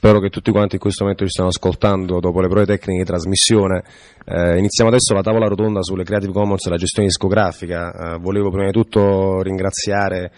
spero che tutti quanti in questo momento ci stiano ascoltando dopo le prove tecniche di trasmissione. Iniziamo adesso la tavola rotonda sulle Creative Commons e la gestione discografica. Volevo prima di tutto ringraziare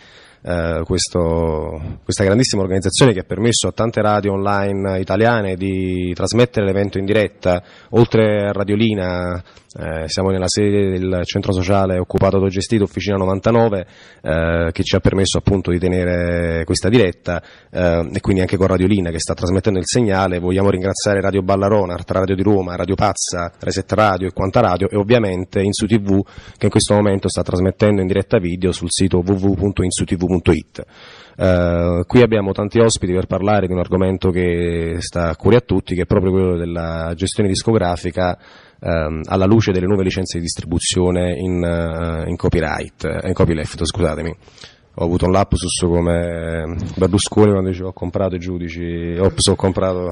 questa grandissima organizzazione che ha permesso a tante radio online italiane di trasmettere l'evento in diretta. Oltre a Radiolina, siamo nella sede del centro sociale occupato autogestito Officina 99, che ci ha permesso appunto di tenere questa diretta, e quindi anche con Radiolina che sta trasmettendo il segnale. Vogliamo ringraziare Radio Ballarona, Art Radio di Roma, Radio Pazza, Reset Radio e Quanta Radio, e ovviamente Insu TV che in questo momento sta trasmettendo in diretta video sul sito www.insutv.it. Qui abbiamo tanti ospiti per parlare di un argomento che sta a cuore a tutti, che è proprio quello della gestione discografica alla luce delle nuove licenze di distribuzione in copyleft, scusatemi. Ho avuto un lapsus come Berlusconi quando diceva ho comprato i giudici, ho comprato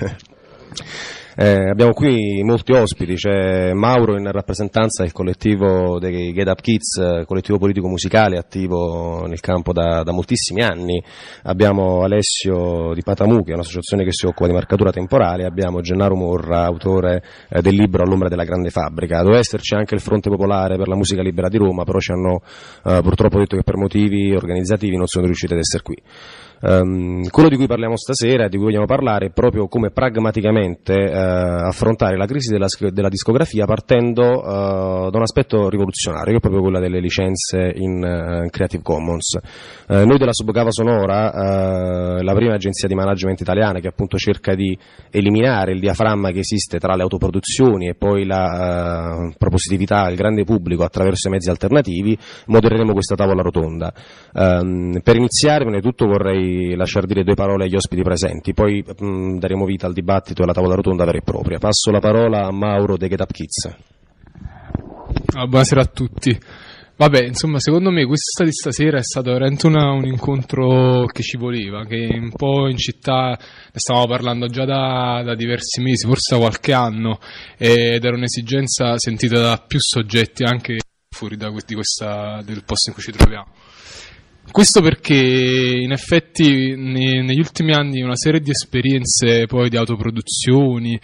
abbiamo qui molti ospiti, c'è Mauro in rappresentanza del collettivo dei Get Up Kids, collettivo politico musicale attivo nel campo da moltissimi anni. Abbiamo Alessio di Patamu, che è un'associazione che si occupa di marcatura temporale. Abbiamo Gennaro Morra, autore del libro All'ombra della grande fabbrica. Doveva esserci anche il Fronte Popolare per la musica libera di Roma, però ci hanno purtroppo detto che per motivi organizzativi non sono riusciti ad essere qui. Quello di cui parliamo stasera e di cui vogliamo parlare è proprio come pragmaticamente affrontare la crisi della discografia partendo da un aspetto rivoluzionario, che è proprio quella delle licenze in Creative Commons. Noi della Subcava Sonora, la prima agenzia di management italiana che appunto cerca di eliminare il diaframma che esiste tra le autoproduzioni e poi la propositività al grande pubblico attraverso i mezzi alternativi, modereremo questa tavola rotonda. Per iniziare, prima di tutto vorrei lasciar dire due parole agli ospiti presenti, poi daremo vita al dibattito e alla tavola rotonda vera e propria. Passo la parola a Mauro dei Get Up Kids. Buonasera a tutti. Vabbè, insomma, secondo me questa di stasera è stato veramente un incontro che ci voleva, che un po' in città ne stavamo parlando già da diversi mesi, forse da qualche anno, ed era un'esigenza sentita da più soggetti anche fuori del posto in cui ci troviamo. Questo perché in effetti negli ultimi anni una serie di esperienze poi di autoproduzioni,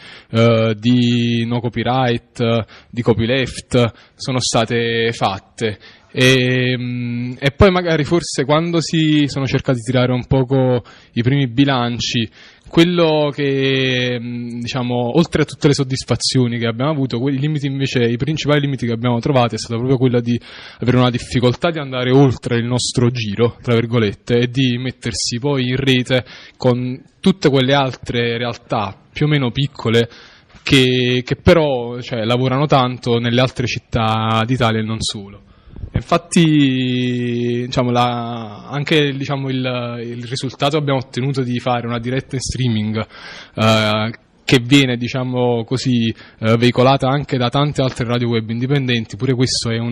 di no copyright, di copyleft sono state fatte e poi magari forse quando si sono cercati di tirare un poco i primi bilanci, quello che diciamo oltre a tutte le soddisfazioni che abbiamo avuto, i limiti invece, i principali limiti che abbiamo trovato è stato proprio quello di avere una difficoltà di andare oltre il nostro giro, tra virgolette, e di mettersi poi in rete con tutte quelle altre realtà più o meno piccole che però lavorano tanto nelle altre città d'Italia e non solo. Infatti anche il risultato che abbiamo ottenuto di fare una diretta in streaming che viene veicolata anche da tante altre radio web indipendenti, pure questo è un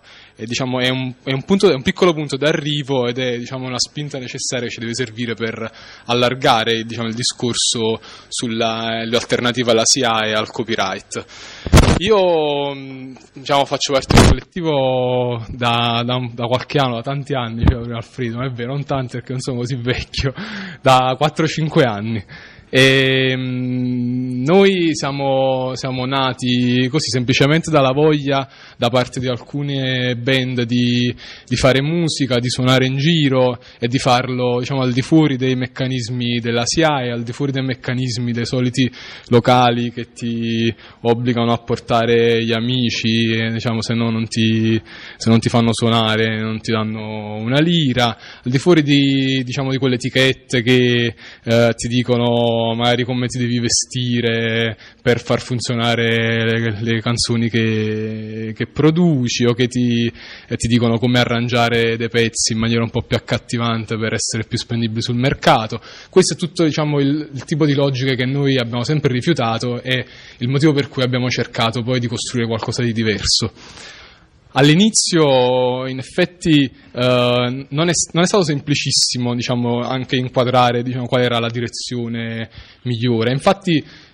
piccolo punto d'arrivo ed è una spinta necessaria che ci deve servire per allargare il discorso sulle alternative alla SIA e al copyright. Io faccio parte del collettivo da qualche anno, da tanti anni, Alfredo, non è vero, non tanti perché non sono così vecchio, da 4-5 anni. E noi siamo nati così semplicemente dalla voglia da parte di alcune band di fare musica, di suonare in giro e di farlo al di fuori dei meccanismi della SIAE, al di fuori dei meccanismi dei soliti locali che ti obbligano a portare gli amici e se non ti fanno suonare non ti danno una lira, al di fuori di quelle etichette che ti dicono magari come ti devi vestire per far funzionare le canzoni che produci, o che ti dicono come arrangiare dei pezzi in maniera un po' più accattivante per essere più spendibili sul mercato. Questo è tutto il tipo di logiche che noi abbiamo sempre rifiutato e il motivo per cui abbiamo cercato poi di costruire qualcosa di diverso. All'inizio in effetti non è stato semplicissimo anche inquadrare qual era la direzione migliore. Infatti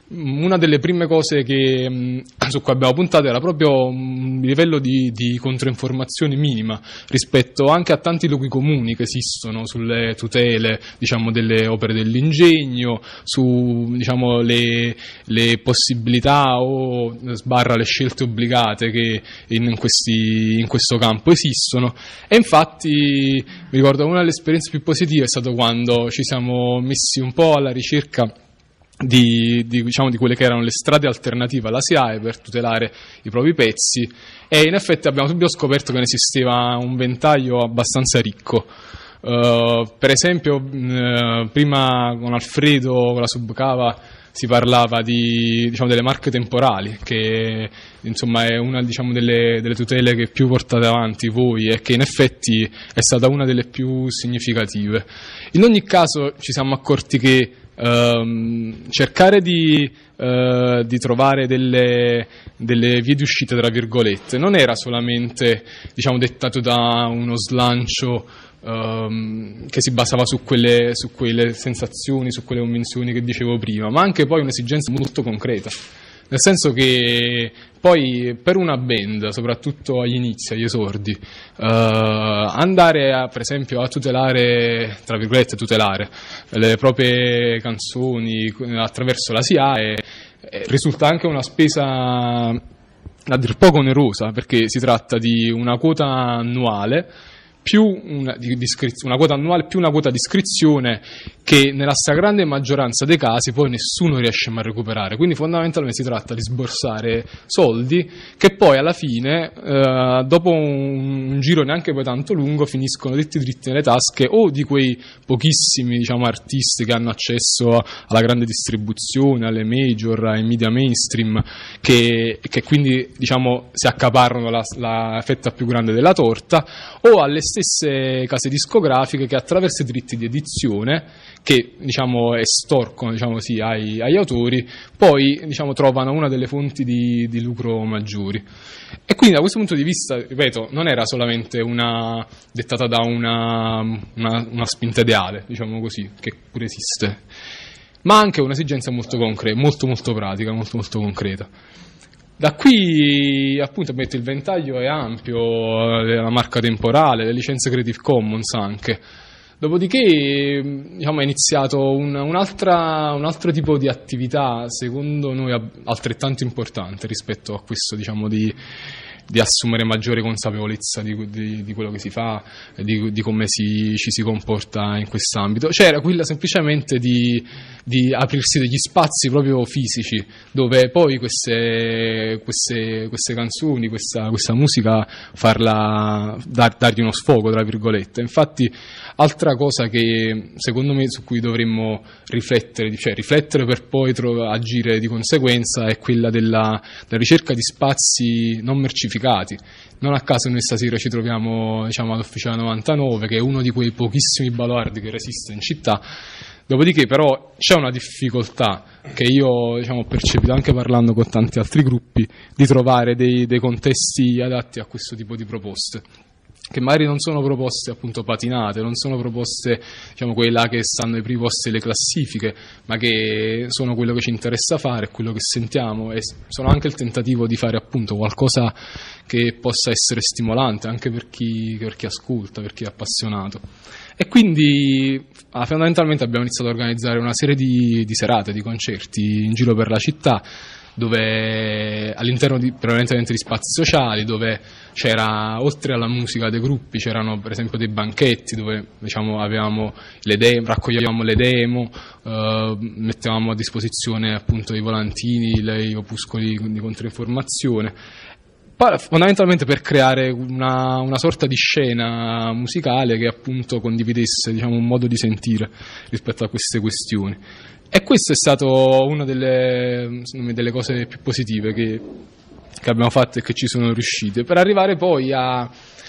una delle prime cose su cui abbiamo puntato era proprio un livello di controinformazione minima rispetto anche a tanti luoghi comuni che esistono sulle tutele, diciamo, delle opere dell'ingegno, su, diciamo, le possibilità o sbarra le scelte obbligate che in questo campo esistono. E infatti mi ricordo una delle esperienze più positive è stato quando ci siamo messi un po' alla ricerca di quelle che erano le strade alternative alla SIAE per tutelare i propri pezzi, e in effetti abbiamo subito scoperto che ne esisteva un ventaglio abbastanza ricco. Per esempio, prima con Alfredo, con la Subcava, si parlava delle marche temporali, che insomma è una, diciamo, delle tutele che più portate avanti voi e che in effetti è stata una delle più significative. In ogni caso ci siamo accorti che cercare di trovare delle vie di uscita, tra virgolette, non era solamente, diciamo, dettato da uno slancio che si basava su quelle sensazioni, su quelle convinzioni che dicevo prima, ma anche poi un'esigenza molto concreta. Nel senso che poi per una band, soprattutto agli inizi, agli esordi, andare per esempio a tutelare, tra virgolette tutelare, le proprie canzoni attraverso la SIAE risulta anche una spesa a dir poco onerosa, perché si tratta di una quota annuale più una quota annuale più una quota di iscrizione che nella stragrande maggioranza dei casi poi nessuno riesce mai a recuperare. Quindi fondamentalmente si tratta di sborsare soldi che poi alla fine, dopo un giro neanche poi tanto lungo, finiscono dritti nelle tasche o di quei pochissimi, diciamo, artisti che hanno accesso alla grande distribuzione, alle major, ai media mainstream, che quindi, diciamo, si accaparrano la fetta più grande della torta, o alle stesse case discografiche che attraverso i diritti di edizione, che, diciamo, estorcono, diciamo così, agli autori, poi, diciamo, trovano una delle fonti di lucro maggiori. E quindi da questo punto di vista, ripeto, non era solamente dettata da una spinta ideale, diciamo così, che pure esiste, ma anche un'esigenza molto concreta, molto pratica, molto concreta. Da qui, appunto, il ventaglio è ampio, la marca temporale, le licenze Creative Commons anche. Dopodiché, diciamo, è iniziato un altro tipo di attività, secondo noi altrettanto importante rispetto a questo, diciamo, di assumere maggiore consapevolezza di quello che si fa, di come ci si comporta in quest'ambito. C'era quella semplicemente di aprirsi degli spazi proprio fisici, dove poi queste canzoni, questa musica, dargli uno sfogo, tra virgolette. Infatti, altra cosa che secondo me su cui dovremmo riflettere, cioè riflettere per poi agire di conseguenza, è quella della ricerca di spazi non mercificati. Non a caso noi stasera ci troviamo, diciamo, all'Officina 99, che è uno di quei pochissimi baluardi che resiste in città. Dopodiché però c'è una difficoltà che io, diciamo, ho percepito anche parlando con tanti altri gruppi, di trovare dei contesti adatti a questo tipo di proposte, che magari non sono proposte, appunto, patinate, non sono proposte, diciamo, quelle là che stanno ai primi posti delle classifiche, ma che sono quello che ci interessa fare, quello che sentiamo, e sono anche il tentativo di fare, appunto, qualcosa che possa essere stimolante anche per chi ascolta, per chi è appassionato. E quindi fondamentalmente abbiamo iniziato a organizzare una serie di serate, di concerti in giro per la città, dove all'interno prevalentemente di spazi sociali, dove c'era, oltre alla musica dei gruppi, c'erano per esempio dei banchetti dove, diciamo, avevamo raccoglievamo le demo, mettevamo a disposizione, appunto, i volantini, gli opuscoli di controinformazione, fondamentalmente per creare una sorta di scena musicale che, appunto, condividesse, diciamo, un modo di sentire rispetto a queste questioni. E questo è stato una delle cose più positive che abbiamo fatto e che ci sono riuscite, per arrivare poi a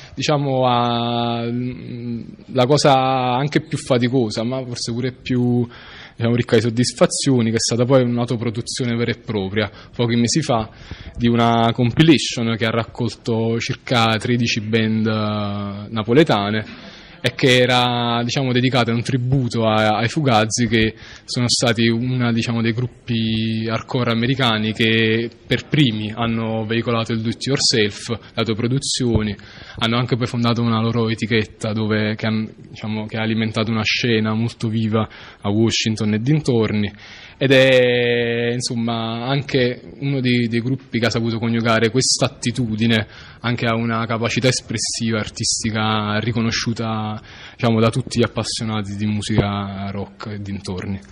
la cosa anche più faticosa, ma forse pure più, diciamo, ricca di soddisfazioni, che è stata poi un'autoproduzione vera e propria, pochi mesi fa, di una compilation che ha raccolto circa 13 band napoletane, e che era, diciamo, dedicata a un tributo ai Fugazi, che sono stati uno, diciamo, dei gruppi hardcore americani che per primi hanno veicolato il do it yourself, le autoproduzioni, hanno anche poi fondato una loro etichetta che ha alimentato una scena molto viva a Washington e dintorni, ed è, insomma, anche uno dei gruppi che ha saputo coniugare questa attitudine anche a una capacità espressiva artistica riconosciuta, diciamo, da tutti gli appassionati di musica rock e dintorni.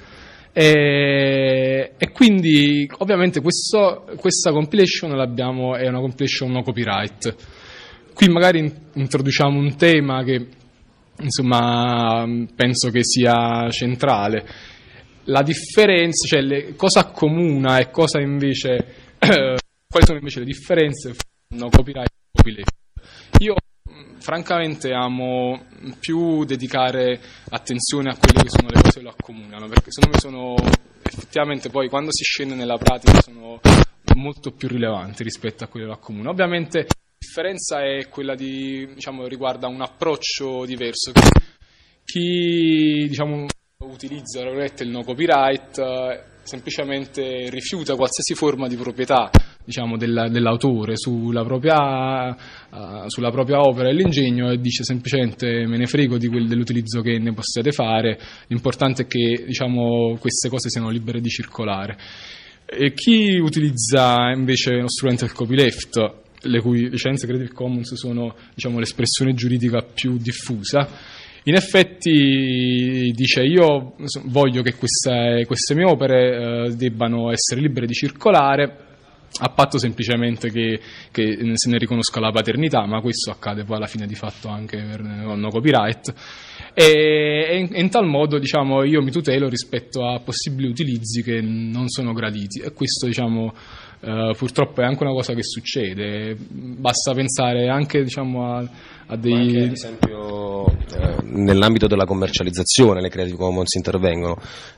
E quindi ovviamente questa compilation è una compilation no copyright. Qui magari introduciamo un tema che, insomma, penso che sia centrale. La differenza, cioè cosa accomuna e cosa invece quali sono invece le differenze fra no copyright e copyleft. Io francamente amo più dedicare attenzione a quelle che sono le cose che lo accomunano, perché secondo me sono effettivamente, poi quando si scende nella pratica, sono molto più rilevanti rispetto a quelle che lo accomunano. Ovviamente la differenza è quella riguarda un approccio diverso. Chi, diciamo, utilizza il no copyright semplicemente rifiuta qualsiasi forma di proprietà, diciamo, dell'autore sulla propria opera e l'ingegno, e dice semplicemente: me ne frego dell'utilizzo che ne possiate fare, l'importante è che, diciamo, queste cose siano libere di circolare. E chi utilizza invece lo strumento del copyleft, le cui licenze Creative Commons sono, diciamo, l'espressione giuridica più diffusa, in effetti dice: io voglio che queste mie opere debbano essere libere di circolare, a patto semplicemente che se ne riconosca la paternità, ma questo accade poi alla fine di fatto anche per no copyright, e in tal modo, diciamo, io mi tutelo rispetto a possibili utilizzi che non sono graditi, e questo, diciamo, purtroppo è anche una cosa che succede. Basta pensare anche, diciamo, a dei... Ma anche, ad esempio, nell'ambito della commercializzazione le Creative Commons intervengono.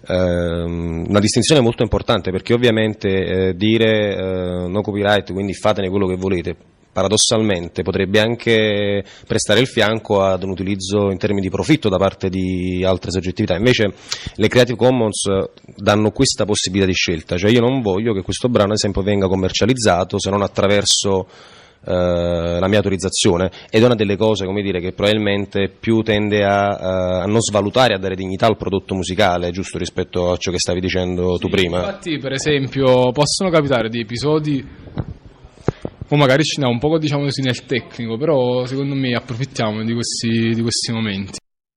Una distinzione molto importante, perché ovviamente dire no copyright, quindi fatene quello che volete, paradossalmente potrebbe anche prestare il fianco ad un utilizzo in termini di profitto da parte di altre soggettività. Invece le Creative Commons danno questa possibilità di scelta, cioè io non voglio che questo brano, ad esempio, venga commercializzato se non attraverso la mia autorizzazione, ed è una delle cose, come dire, che probabilmente più tende a non svalutare, a dare dignità al prodotto musicale, giusto, rispetto a ciò che stavi dicendo tu prima. Infatti, per esempio, possono capitare di episodi, o magari ci andiamo un po', diciamo così, nel tecnico, però secondo me approfittiamo di questi momenti.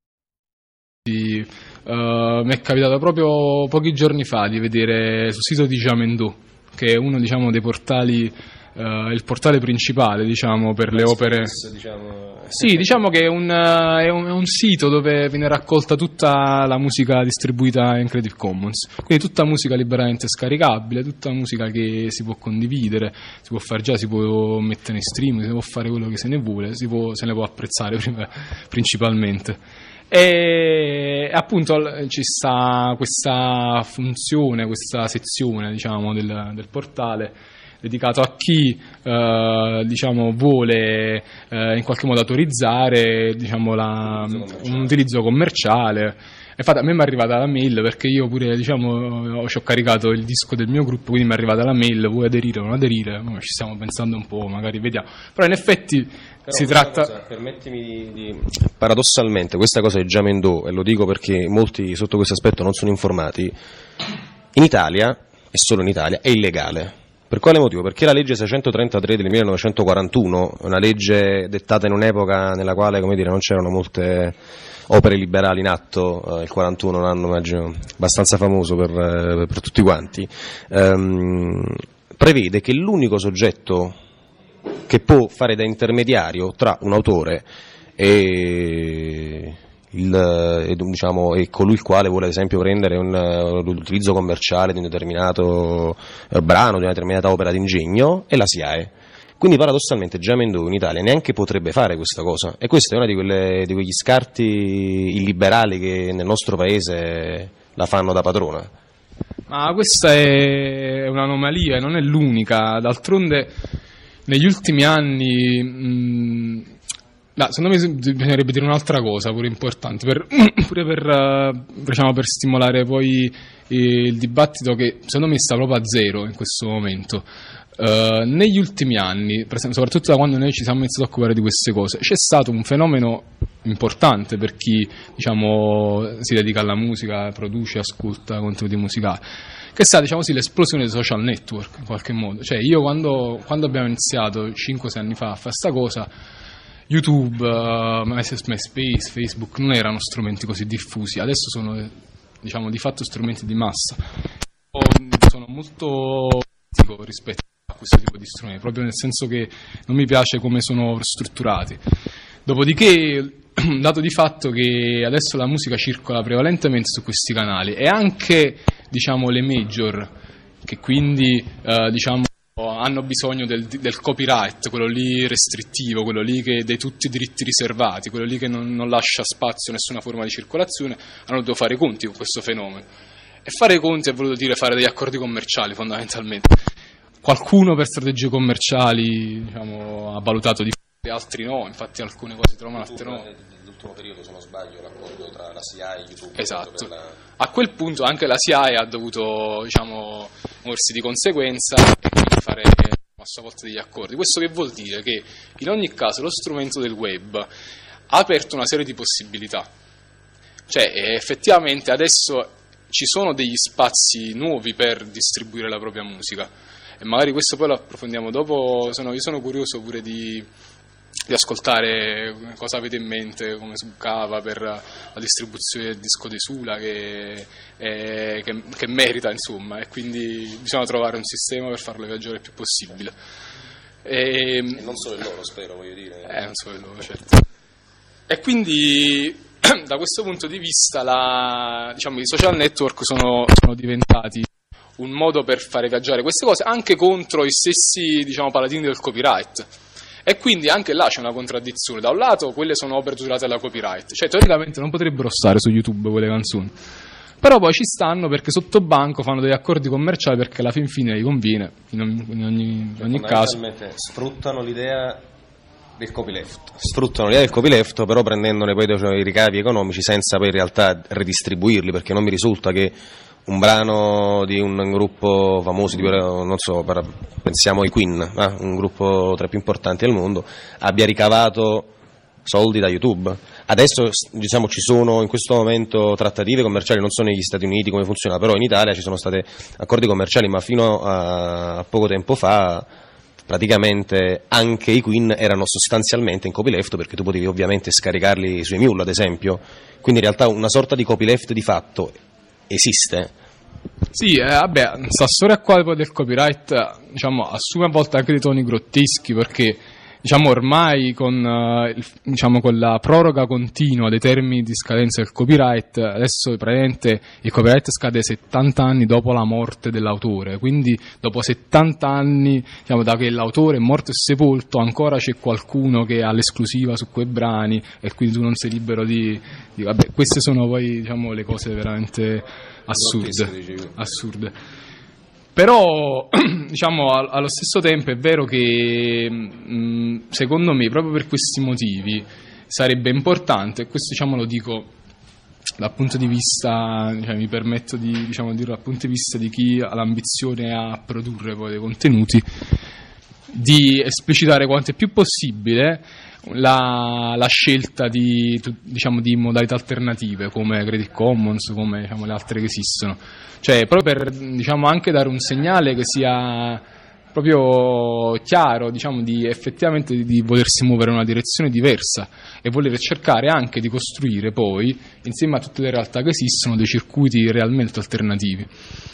Mi è capitato proprio pochi giorni fa di vedere sul sito di Jamendo, che è uno, diciamo, dei portali, il portale principale, diciamo, per le opere. Sì, diciamo che è un sito dove viene raccolta tutta la musica distribuita in Creative Commons, quindi tutta musica liberamente scaricabile, tutta musica che si può condividere, si può fare si può mettere in stream, si può fare quello che se ne vuole, se ne può apprezzare principalmente. E appunto ci sta questa funzione, questa sezione, diciamo, del portale dedicato a chi diciamo, vuole in qualche modo autorizzare, diciamo, un utilizzo commerciale. Infatti a me mi è arrivata la mail, perché io pure, diciamo, ci ho caricato il disco del mio gruppo, quindi mi è arrivata la mail: vuoi aderire o non aderire? Ci stiamo pensando un po', magari vediamo. Però in effetti si tratta... permettimi paradossalmente, questa cosa è Jamendo, e lo dico perché molti sotto questo aspetto non sono informati, in Italia, e solo in Italia, è illegale. Per quale motivo? Perché la legge 633 del 1941, una legge dettata in un'epoca nella quale, come dire, non c'erano molte opere liberali in atto, il 41 è un anno, immagino, abbastanza famoso per tutti quanti, prevede che l'unico soggetto che può fare da intermediario tra un autore e colui il quale vuole, ad esempio, prendere l'utilizzo commerciale di un determinato brano, di una determinata opera d'ingegno, è la SIAE. Quindi paradossalmente Jamendo in Italia neanche potrebbe fare questa cosa, e questa è una di quegli scarti illiberali che nel nostro paese la fanno da padrona. Ma questa è un'anomalia e non è l'unica. D'altronde negli ultimi anni secondo me bisognerebbe dire un'altra cosa pure importante, pure per stimolare poi il dibattito, che secondo me sta proprio a zero in questo momento. Negli ultimi anni, per esempio, soprattutto da quando noi ci siamo iniziati a occupare di queste cose, c'è stato un fenomeno importante per chi, diciamo, si dedica alla musica, produce, ascolta contenuti musicali, che è stata, diciamo così, l'esplosione dei social network in qualche modo. Cioè, io quando abbiamo iniziato 5-6 anni fa a fare sta cosa, YouTube, MySpace, Facebook non erano strumenti così diffusi, adesso sono, diciamo, di fatto strumenti di massa. Sono molto critico rispetto a questo tipo di strumenti, proprio nel senso che non mi piace come sono strutturati. Dopodiché, dato di fatto che adesso la musica circola prevalentemente su questi canali, e anche, diciamo, le major, che quindi diciamo hanno bisogno del copyright, quello lì restrittivo, quello lì che dei tutti i diritti riservati, quello lì che non lascia spazio a nessuna forma di circolazione, hanno dovuto fare i conti con questo fenomeno. E fare i conti ha voluto dire fare degli accordi commerciali, fondamentalmente. Qualcuno per strategie commerciali, diciamo, ha valutato di fare, altri no, infatti alcune cose si trovano, altre no. Nell'ultimo periodo, se non sbaglio, l'accordo tra la SIAE e YouTube. Esatto. A quel punto anche la SIAE ha dovuto, diciamo, muoversi di conseguenza e quindi fare a sua volta degli accordi. Questo che vuol dire? Che in ogni caso lo strumento del web ha aperto una serie di possibilità. Cioè, effettivamente adesso ci sono degli spazi nuovi per distribuire la propria musica, e magari questo poi lo approfondiamo dopo. Io sono curioso pure di ascoltare cosa avete in mente come su Cava per la distribuzione del disco di Sula, che merita, insomma, e quindi bisogna trovare un sistema per farlo viaggiare il più possibile. E non solo il loro, spero, voglio dire. Non solo il loro, certo. E quindi da questo punto di vista diciamo, i social network sono diventati un modo per fare viaggiare queste cose anche contro i stessi, diciamo, paladini del copyright. E quindi anche là c'è una contraddizione. Da un lato quelle sono opere tutelate dalla copyright, cioè teoricamente non potrebbero stare su YouTube quelle canzoni, però poi ci stanno perché sotto banco fanno degli accordi commerciali perché alla fin fine gli conviene in ogni caso. Sfruttano l'idea del copyleft, però prendendone poi i ricavi economici senza poi in realtà ridistribuirli, perché non mi risulta che un brano di un gruppo famoso, non so, pensiamo ai Queen, un gruppo tra i più importanti al mondo, abbia ricavato soldi da YouTube. Adesso, diciamo, ci sono in questo momento trattative commerciali, non so negli Stati Uniti come funziona, però in Italia ci sono stati accordi commerciali, ma fino a poco tempo fa praticamente anche i Queen erano sostanzialmente in copyleft, perché tu potevi ovviamente scaricarli sui Mule, ad esempio, quindi in realtà una sorta di copyleft di fatto esiste. Sì, vabbè, questa storia qua del copyright, diciamo, assume a volte anche dei toni grotteschi, perché, diciamo, ormai con la proroga continua dei termini di scadenza del copyright, adesso praticamente il copyright scade 70 anni dopo la morte dell'autore, quindi dopo 70 anni, diciamo, da che l'autore è morto e sepolto, ancora c'è qualcuno che ha l'esclusiva su quei brani e quindi tu non sei libero di vabbè, queste sono poi, diciamo, le cose veramente assurde. Però, diciamo, allo stesso tempo è vero che secondo me, proprio per questi motivi, sarebbe importante, e questo, diciamo, lo dico dal punto di vista, diciamo, mi permetto di, diciamo, dirlo dal punto di vista di chi ha l'ambizione a produrre poi dei contenuti, di esplicitare quanto è più possibile la scelta di, diciamo, di modalità alternative come Creative Commons, come, diciamo, le altre che esistono, cioè proprio per, diciamo, anche dare un segnale che sia proprio chiaro, diciamo, di effettivamente di volersi muovere in una direzione diversa e voler cercare anche di costruire poi, insieme a tutte le realtà che esistono, dei circuiti realmente alternativi.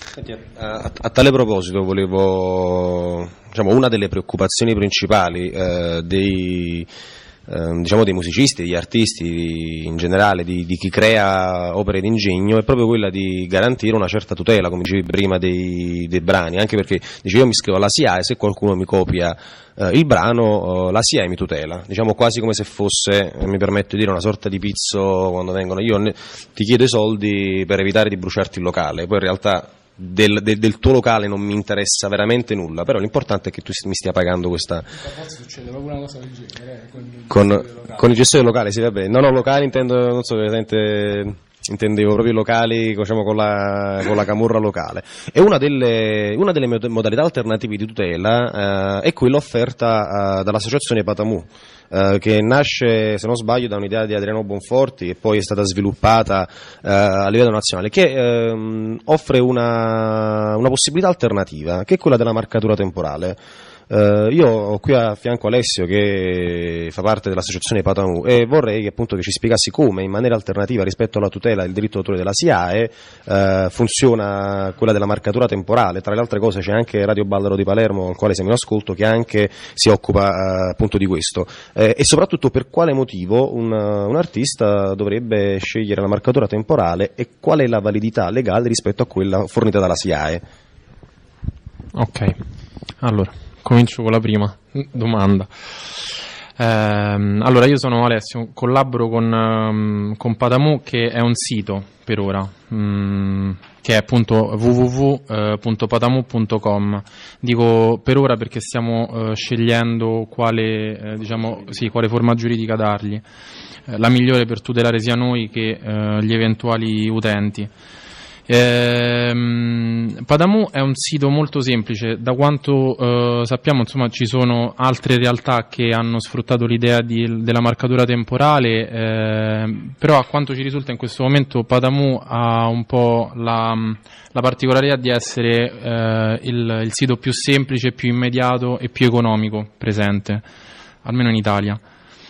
A tale proposito volevo, diciamo, una delle preoccupazioni principali dei musicisti, degli artisti in generale, di chi crea opere d'ingegno, è proprio quella di garantire una certa tutela, come dicevi prima, dei brani, anche perché io mi iscrivo alla SIAE, se qualcuno mi copia il brano, la SIAE mi tutela, diciamo quasi come se fosse, mi permetto di dire, una sorta di pizzo quando vengono, ti chiedo i soldi per evitare di bruciarti il locale, poi in realtà del tuo locale non mi interessa veramente nulla, però l'importante è che tu mi stia pagando questa. A volte succede proprio una cosa del genere con il gestore locale, sì, vabbè. No, locali intendo, non so, intendevo proprio i locali, diciamo, con la camorra locale. E una delle modalità alternative di tutela è quella offerta dall'associazione Patamu, che nasce, se non sbaglio, da un'idea di Adriano Bonforti e poi è stata sviluppata a livello nazionale, che offre una possibilità alternativa, che è quella della marcatura temporale. Io ho qui a fianco Alessio, che fa parte dell'associazione Patamu, e vorrei che appunto che ci spiegassi come in maniera alternativa rispetto alla tutela del diritto d'autore della SIAE funziona quella della marcatura temporale. Tra le altre cose c'è anche Radio Ballaro di Palermo, al quale siamo in ascolto, che anche si occupa appunto di questo, e soprattutto per quale motivo un artista dovrebbe scegliere la marcatura temporale e qual è la validità legale rispetto a quella fornita dalla SIAE. Ok, allora comincio con la prima domanda. Allora, io sono Alessio, collaboro con Patamu, che è un sito per ora, che è appunto www.patamu.com. Dico per ora perché stiamo scegliendo quale forma giuridica dargli, la migliore per tutelare sia noi che gli eventuali utenti. Patamu è un sito molto semplice, da quanto sappiamo, insomma, ci sono altre realtà che hanno sfruttato l'idea della marcatura temporale, però a quanto ci risulta in questo momento Patamu ha un po' la particolarità di essere il sito più semplice, più immediato e più economico presente, almeno in Italia.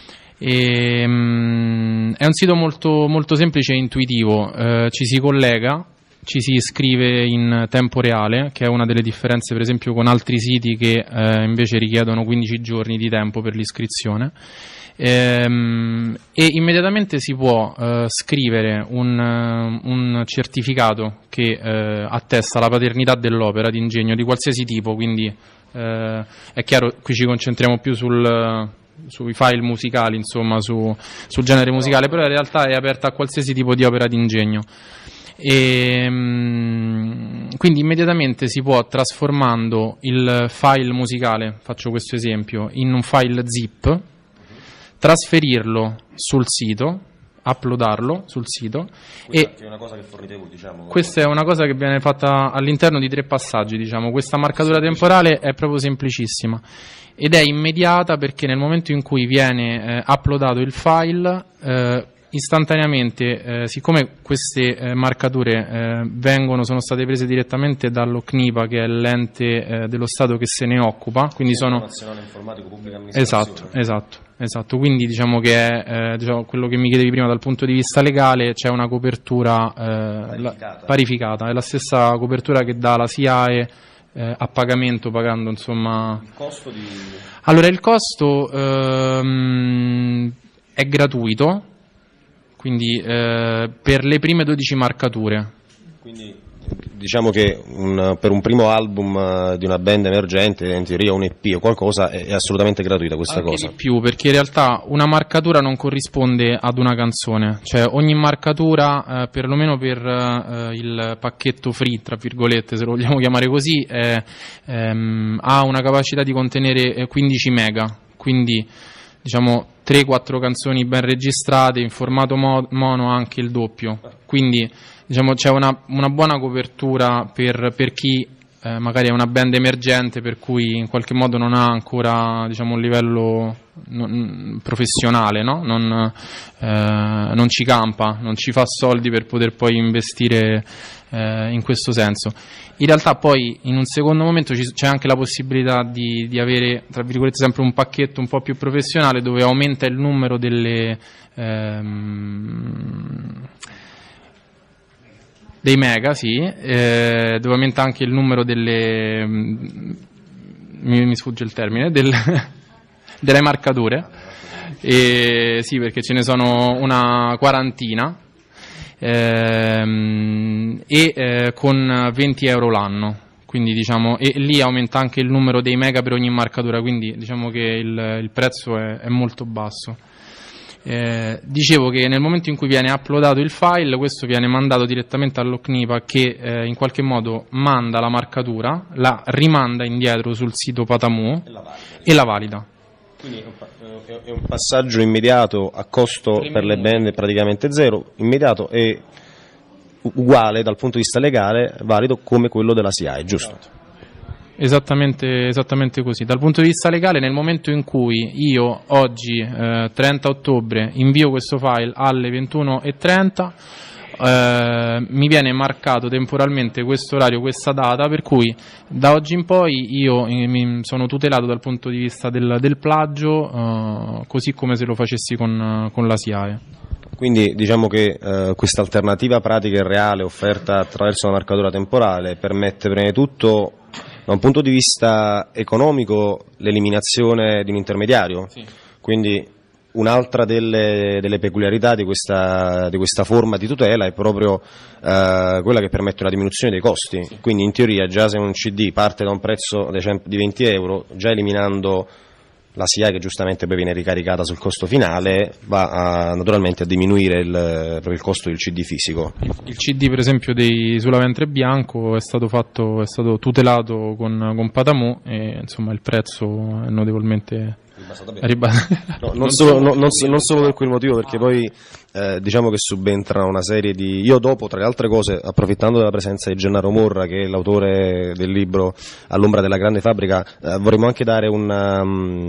È un sito molto, molto semplice e intuitivo, ci si collega, ci si iscrive in tempo reale, che è una delle differenze per esempio con altri siti che invece richiedono 15 giorni di tempo per l'iscrizione, e immediatamente si può scrivere un certificato che attesta la paternità dell'opera di ingegno di qualsiasi tipo, quindi è chiaro, qui ci concentriamo più sui file musicali, insomma sul genere musicale, però in realtà è aperta a qualsiasi tipo di opera d'ingegno. E quindi immediatamente si può, trasformando il file musicale, faccio questo esempio, in un file zip, trasferirlo sul sito, uploadarlo sul sito. Questa è una cosa che fornite voi, diciamo. Questa è una cosa che viene fatta all'interno di 3 passaggi, diciamo. Questa marcatura temporale è proprio semplicissima ed è immediata, perché nel momento in cui viene uploadato il file, istantaneamente, siccome queste marcature sono state prese direttamente dall'OCNIPA, che è l'ente dello Stato che se ne occupa, quindi sono Nazionale Informatico Pubblica Amministrazione. Esatto, quindi diciamo che è quello che mi chiedevi prima dal punto di vista legale, c'è una copertura parificata, è la stessa copertura che dà la SIAE a pagamento, pagando, insomma. Il costo di... Allora, il costo è gratuito, quindi per le prime 12 marcature. Quindi diciamo che per un primo album di una band emergente, in teoria un EP o qualcosa, è assolutamente gratuita questa Anche cosa. Di più, perché in realtà una marcatura non corrisponde ad una canzone, cioè ogni marcatura, perlomeno per il pacchetto free, tra virgolette, se lo vogliamo chiamare così, ha una capacità di contenere 15 mega, quindi diciamo 3-4 canzoni ben registrate, in formato mono anche il doppio, quindi diciamo c'è una buona copertura per chi magari è una band emergente, per cui in qualche modo non ha ancora, diciamo, un livello professionale, no? Non ci campa, non ci fa soldi per poter poi investire in questo senso. In realtà poi in un secondo momento c'è anche la possibilità di avere, tra virgolette, sempre un pacchetto un po' più professionale, dove aumenta il numero dei mega, sì, dove aumenta anche il numero delle mi sfugge il termine delle marcature, sì, perché ce ne sono una quarantina, con 20 euro l'anno, quindi diciamo, e lì aumenta anche il numero dei mega per ogni marcatura, quindi diciamo che il prezzo è molto basso. Dicevo che nel momento in cui viene uploadato il file, questo viene mandato direttamente all'OCNIPA, che in qualche modo manda la marcatura, la rimanda indietro sul sito Patamu e la valida. Quindi è un passaggio immediato, a costo per le band praticamente zero, immediato e uguale dal punto di vista legale, valido come quello della SIAE, giusto? Esattamente così. Dal punto di vista legale, nel momento in cui io oggi, 30 ottobre, invio questo file alle 21:30, mi viene marcato temporalmente questo orario, questa data, per cui da oggi in poi io mi sono tutelato dal punto di vista del plagio, così come se lo facessi con la SIAE. Quindi diciamo che questa alternativa pratica e reale offerta attraverso la marcatura temporale permette prima di tutto, da un punto di vista economico, l'eliminazione di un intermediario. Sì. Quindi un'altra delle peculiarità di questa forma di tutela è proprio quella che permette una diminuzione dei costi. Sì. Quindi in teoria già se un CD parte da un prezzo di 20 euro, già eliminando la SIAE, che giustamente poi viene ricaricata sul costo finale, va naturalmente a diminuire proprio il costo del CD fisico. Il CD per esempio sulla Ventre Bianco è stato tutelato con Patamu, e insomma il prezzo è notevolmente non solo per quel motivo, perché poi diciamo che subentra una serie di... Io dopo, tra le altre cose, approfittando della presenza di Gennaro Morra, che è l'autore del libro All'ombra della grande fabbrica, vorremmo anche dare una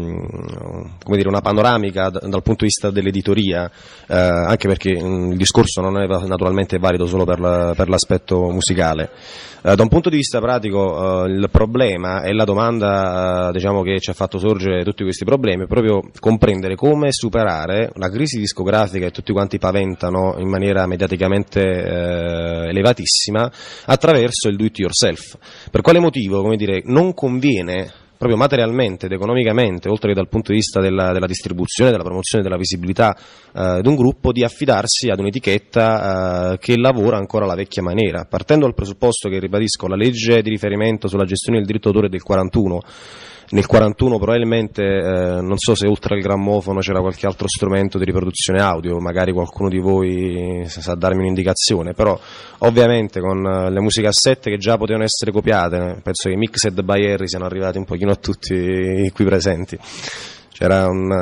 panoramica dal punto di vista dell'editoria, anche perché il discorso non è naturalmente valido solo per l'aspetto musicale. Da un punto di vista pratico, il problema e la domanda diciamo che ci ha fatto sorgere tutti questi problemi è proprio comprendere come superare la crisi discografica che tutti quanti paventano in maniera mediaticamente elevatissima attraverso il do it yourself. Per quale motivo, non conviene proprio materialmente ed economicamente, oltre che dal punto di vista della distribuzione, della promozione, della visibilità di un gruppo, di affidarsi ad un'etichetta che lavora ancora alla vecchia maniera, partendo dal presupposto che, ribadisco, la legge di riferimento sulla gestione del diritto d'autore del 41. Nel 41 probabilmente, non so se oltre al grammofono c'era qualche altro strumento di riproduzione audio, magari qualcuno di voi sa darmi un'indicazione, però ovviamente con le musicassette che già potevano essere copiate, penso che i Mixed by Harry siano arrivati un pochino a tutti qui presenti. C'era un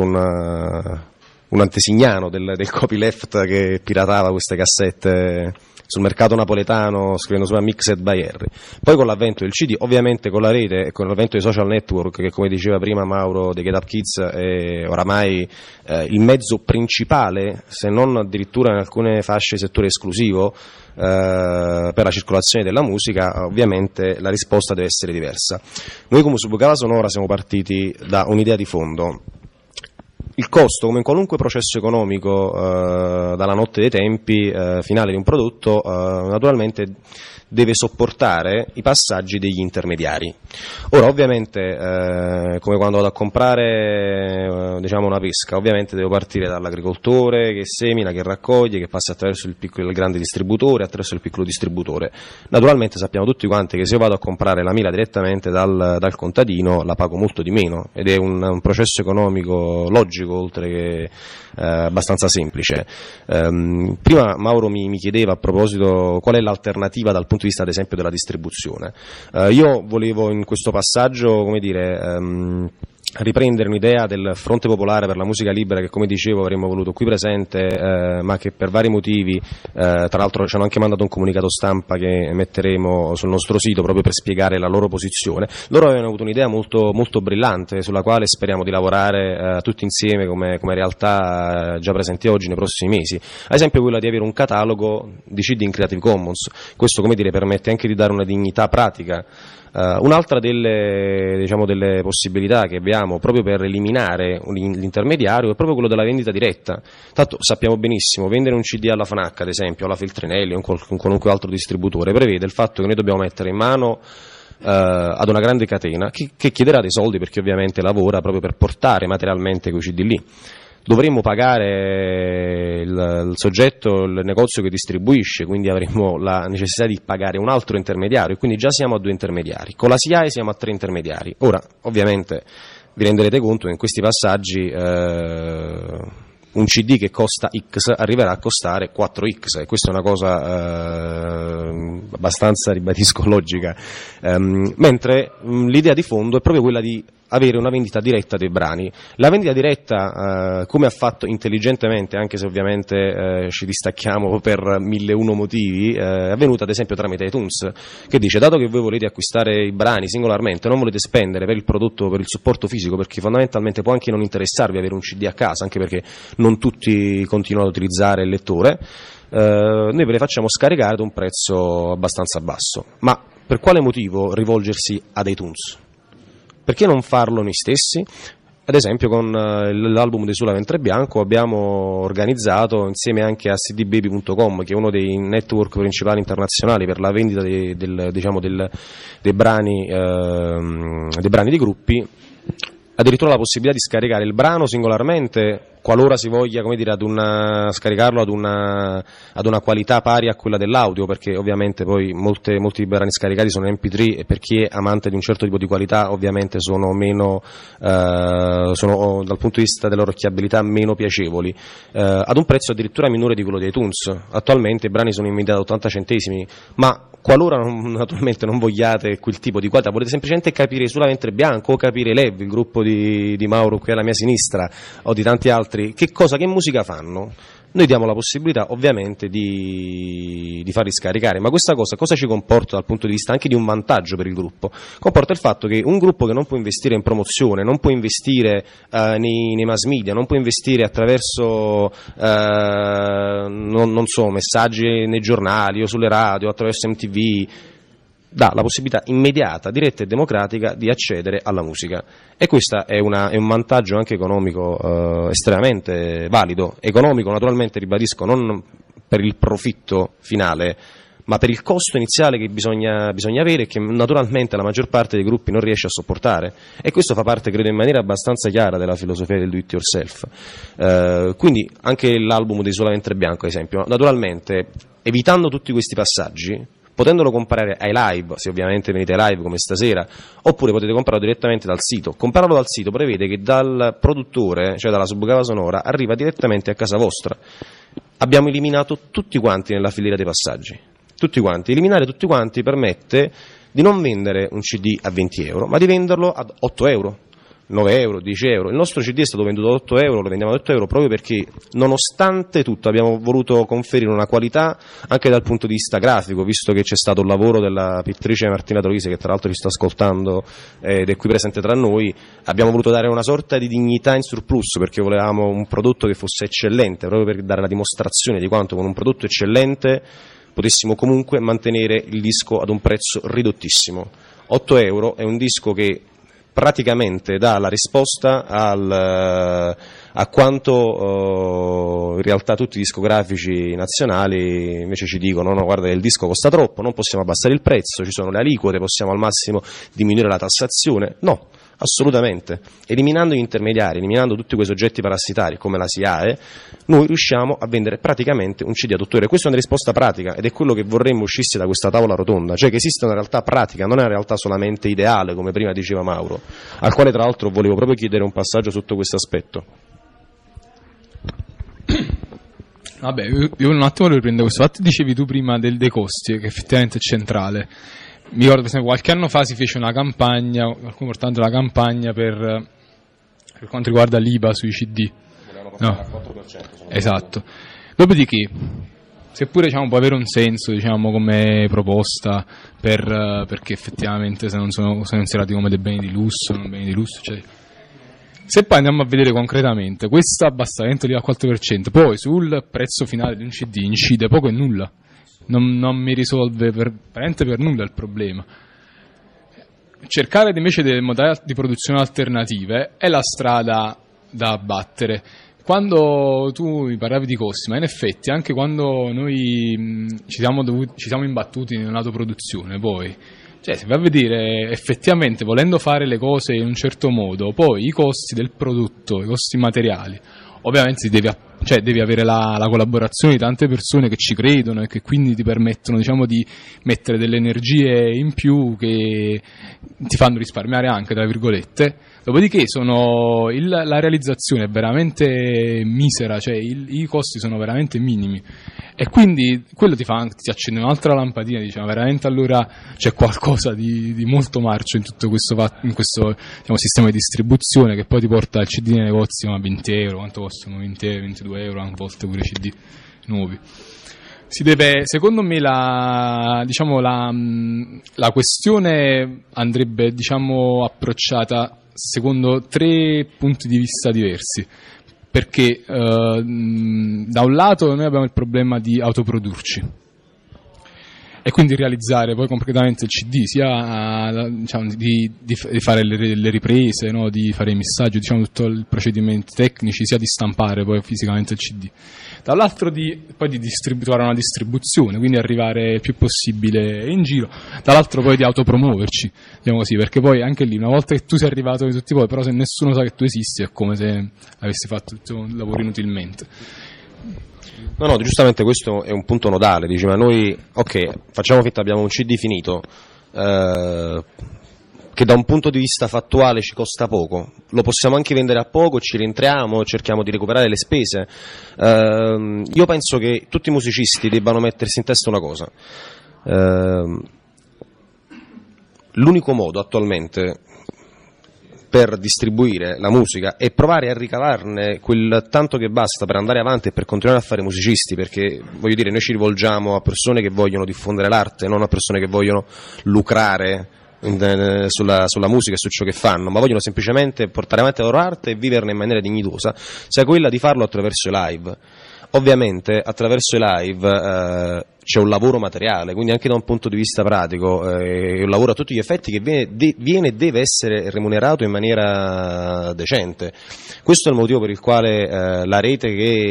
antesignano del copyleft che piratava queste cassette sul mercato napoletano scrivendo sulla Mixed by Harry. Poi con l'avvento del CD, ovviamente con la rete e con l'avvento dei social network, che come diceva prima Mauro dei Get Up Kids è oramai il mezzo principale, se non addirittura in alcune fasce settore esclusivo per la circolazione della musica, ovviamente la risposta deve essere diversa. Noi come Subcala Sonora siamo partiti da un'idea di fondo. Il costo, come in qualunque processo economico dalla notte dei tempi finale di un prodotto, naturalmente deve sopportare i passaggi degli intermediari. Ora ovviamente come quando vado a comprare una pesca, ovviamente devo partire dall'agricoltore che semina, che raccoglie, che passa attraverso il grande distributore, attraverso il piccolo distributore. Naturalmente sappiamo tutti quanti che se io vado a comprare la mela direttamente dal contadino la pago molto di meno, ed è un processo economico logico oltre che abbastanza semplice. Prima Mauro mi chiedeva a proposito qual è l'alternativa dal punto di vista ad esempio della distribuzione. Io volevo in questo passaggio riprendere un'idea del Fronte Popolare per la Musica Libera che, come dicevo, avremmo voluto qui presente, ma che per vari motivi, tra l'altro ci hanno anche mandato un comunicato stampa che metteremo sul nostro sito proprio per spiegare la loro posizione. Loro avevano avuto un'idea molto, molto brillante sulla quale speriamo di lavorare tutti insieme come realtà già presenti oggi nei prossimi mesi, ad esempio quella di avere un catalogo di CD in Creative Commons. Questo permette anche di dare una dignità pratica. Un'altra delle possibilità che abbiamo proprio per eliminare l'intermediario è proprio quello della vendita diretta. Tanto sappiamo benissimo, vendere un CD alla Fnac ad esempio, alla Feltrinelli o un qualunque altro distributore prevede il fatto che noi dobbiamo mettere in mano ad una grande catena che chiederà dei soldi, perché ovviamente lavora proprio per portare materialmente quei CD lì. Dovremmo pagare il soggetto, il negozio che distribuisce, quindi avremo la necessità di pagare un altro intermediario, e quindi già siamo a 2 intermediari. Con la SIAE siamo a 3 intermediari. Ora, ovviamente, vi renderete conto che in questi passaggi un CD che costa X arriverà a costare 4X, e questa è una cosa abbastanza, ribadisco, logica, mentre l'idea di fondo è proprio quella di avere una vendita diretta dei brani. La vendita diretta, come ha fatto intelligentemente, anche se ovviamente ci distacchiamo per 1001 motivi, è avvenuta ad esempio tramite iTunes, che dice: dato che voi volete acquistare i brani singolarmente, non volete spendere per il prodotto, per il supporto fisico, perché fondamentalmente può anche non interessarvi avere un CD a casa, anche perché non tutti continuano ad utilizzare il lettore, noi ve le facciamo scaricare ad un prezzo abbastanza basso. Ma per quale motivo rivolgersi ad iTunes? Perché non farlo noi stessi? Ad esempio con l'album di Sulla Ventre Bianco abbiamo organizzato, insieme anche a cdbaby.com, che è uno dei network principali internazionali per la vendita dei brani di gruppi, addirittura la possibilità di scaricare il brano singolarmente, qualora si voglia, come dire, scaricarlo ad una qualità pari a quella dell'audio, perché ovviamente poi molti brani scaricati sono MP3 e per chi è amante di un certo tipo di qualità ovviamente sono meno, sono dal punto di vista dell'orecchiabilità meno piacevoli, ad un prezzo addirittura minore di quello di iTunes. Attualmente i brani sono in media da 80 centesimi, ma qualora naturalmente non vogliate quel tipo di qualità, volete semplicemente capire Sulla Ventre Bianco o capire Lev, il gruppo di Mauro qui alla mia sinistra, o di tanti altri, che musica fanno, noi diamo la possibilità ovviamente di farli scaricare. Ma questa cosa ci comporta dal punto di vista anche di un vantaggio per il gruppo? Comporta il fatto che un gruppo che non può investire in promozione, non può investire nei mass media, non può investire attraverso non so, messaggi nei giornali o sulle radio, attraverso MTV, dà la possibilità immediata, diretta e democratica di accedere alla musica, e questo è un vantaggio anche economico estremamente valido. Economico, naturalmente, ribadisco, non per il profitto finale, ma per il costo iniziale che bisogna avere, che naturalmente la maggior parte dei gruppi non riesce a sopportare, e questo fa parte, credo, in maniera abbastanza chiara della filosofia del do it yourself. Quindi anche l'album di Sulla Ventre Bianco, ad esempio, naturalmente evitando tutti questi passaggi, potendolo comprare ai live, se ovviamente venite ai live come stasera, oppure potete comprarlo direttamente dal sito. Comprarlo dal sito prevede che dal produttore, cioè dalla Subcava Sonora, arriva direttamente a casa vostra. Abbiamo eliminato tutti quanti nella filiera dei passaggi, tutti quanti. Eliminare tutti quanti permette di non vendere un CD a 20 euro, ma di venderlo ad 8 euro. 9 euro, 10 euro. Il nostro CD è stato venduto a 8 euro, lo vendiamo ad 8 euro proprio perché, nonostante tutto, abbiamo voluto conferire una qualità anche dal punto di vista grafico, visto che c'è stato un lavoro della pittrice Martina Troisi, che tra l'altro ci sta ascoltando ed è qui presente tra noi. Abbiamo voluto dare una sorta di dignità in surplus, perché volevamo un prodotto che fosse eccellente, proprio per dare la dimostrazione di quanto con un prodotto eccellente potessimo comunque mantenere il disco ad un prezzo ridottissimo. 8 euro è un disco che praticamente dà la risposta a quanto in realtà tutti i discografici nazionali invece ci dicono: no, guarda che il disco costa troppo, non possiamo abbassare il prezzo, ci sono le aliquote, possiamo al massimo diminuire la tassazione. No, assolutamente. Eliminando gli intermediari, eliminando tutti quei soggetti parassitari come la SIAE, noi riusciamo a vendere praticamente un CD ad 8 euro. Questa è una risposta pratica, ed è quello che vorremmo uscisse da questa tavola rotonda, cioè che esiste una realtà pratica, non è una realtà solamente ideale, come prima diceva Mauro, al quale tra l'altro volevo proprio chiedere un passaggio sotto questo aspetto. Vabbè, io un attimo lo riprendo questo fatto. Dicevi tu prima dei costi, che effettivamente è centrale. Mi ricordo, per esempio, qualche anno fa si fece una campagna, qualcuno portando la campagna per quanto riguarda l'IVA sui CD. No. Esatto. Dopodiché, seppure può avere un senso, come proposta, perché effettivamente se non sono considerati come dei beni di lusso, non beni di lusso, eccetera. Se poi andiamo a vedere concretamente, questo abbassamento lì al 4%, poi sul prezzo finale di un CD incide poco e nulla. Non mi risolve veramente per nulla il problema. Cercare invece delle modalità di produzione alternative è la strada da battere. Quando tu mi parlavi di costi, ma in effetti anche quando noi ci siamo imbattuti nell'autoproduzione, poi, se vai a vedere effettivamente, volendo fare le cose in un certo modo, poi i costi del prodotto, i costi materiali, ovviamente devi avere la collaborazione di tante persone che ci credono e che quindi ti permettono, diciamo, di mettere delle energie in più che ti fanno risparmiare anche, tra virgolette. Dopodiché la realizzazione è veramente misera, cioè i costi sono veramente minimi, e quindi quello ti accende un'altra lampadina, diciamo, veramente allora c'è qualcosa di molto marcio in tutto questo diciamo, sistema di distribuzione, che poi ti porta il CD nei negozi a 20 euro, quanto costano? 20 euro, 22 euro, a volte pure CD nuovi. Secondo me la questione andrebbe, diciamo, approcciata secondo 3 punti di vista diversi, perché da un lato noi abbiamo il problema di autoprodurci e quindi realizzare poi completamente il CD, sia diciamo, di fare le riprese, no? Di fare i messaggi, diciamo, tutto i procedimenti tecnici, sia di stampare poi fisicamente il CD. Dall'altro poi di trovare una distribuzione, quindi arrivare il più possibile in giro, dall'altro poi di autopromuoverci, diciamo così, perché poi anche lì, una volta che tu sei arrivato di tutti poi, però se nessuno sa che tu esisti, è come se avessi fatto tutto un lavoro inutilmente. No, giustamente questo è un punto nodale, dici, ma noi, ok, facciamo finta abbiamo un CD finito, che da un punto di vista fattuale ci costa poco, lo possiamo anche vendere a poco, ci rientriamo, cerchiamo di recuperare le spese. Io penso che tutti i musicisti debbano mettersi in testa una cosa, l'unico modo attualmente per distribuire la musica e provare a ricavarne quel tanto che basta per andare avanti e per continuare a fare musicisti, perché voglio dire, noi ci rivolgiamo a persone che vogliono diffondere l'arte, non a persone che vogliono lucrare sulla musica e su ciò che fanno, ma vogliono semplicemente portare avanti la loro arte e viverne in maniera dignitosa, sia quella di farlo attraverso i live. Ovviamente attraverso i live c'è un lavoro materiale, quindi anche da un punto di vista pratico è un lavoro a tutti gli effetti che viene e deve essere remunerato in maniera decente. Questo è il motivo per il quale la rete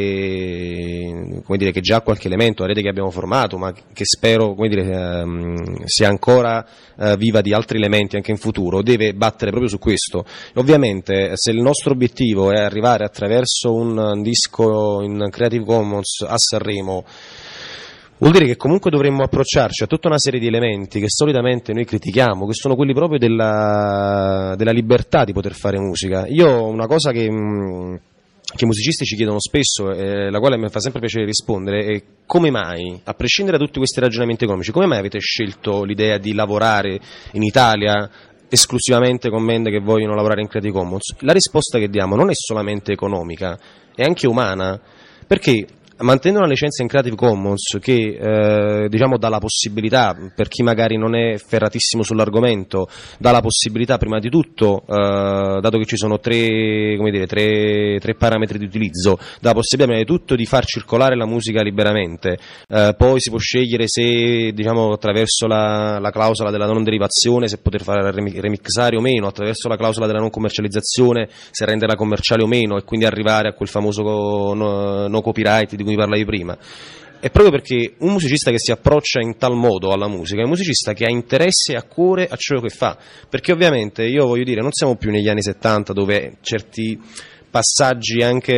che già ha qualche elemento, la rete che abbiamo formato, ma che spero sia ancora viva di altri elementi anche in futuro, deve battere proprio su questo. Ovviamente se il nostro obiettivo è arrivare attraverso un disco in Creative Commons a Sanremo, vuol dire che comunque dovremmo approcciarci a tutta una serie di elementi che solitamente noi critichiamo, che sono quelli proprio della libertà di poter fare musica. Io una cosa che i musicisti ci chiedono spesso, la quale mi fa sempre piacere rispondere, è: come mai, a prescindere da tutti questi ragionamenti economici, come mai avete scelto l'idea di lavorare in Italia esclusivamente con band che vogliono lavorare in Creative Commons? La risposta che diamo non è solamente economica, è anche umana, perché mantenendo una licenza in Creative Commons che dà la possibilità, per chi magari non è ferratissimo sull'argomento, dà la possibilità prima di tutto, dato che ci sono tre parametri di utilizzo, dà la possibilità prima di tutto di far circolare la musica liberamente, poi si può scegliere se attraverso la clausola della non derivazione se poter fare remixare o meno, attraverso la clausola della non commercializzazione se renderla commerciale o meno, e quindi arrivare a quel famoso no copyright di cui parlavi prima. È proprio perché un musicista che si approccia in tal modo alla musica è un musicista che ha interesse e a cuore a ciò che fa, perché ovviamente non siamo più negli anni 70 dove certi passaggi anche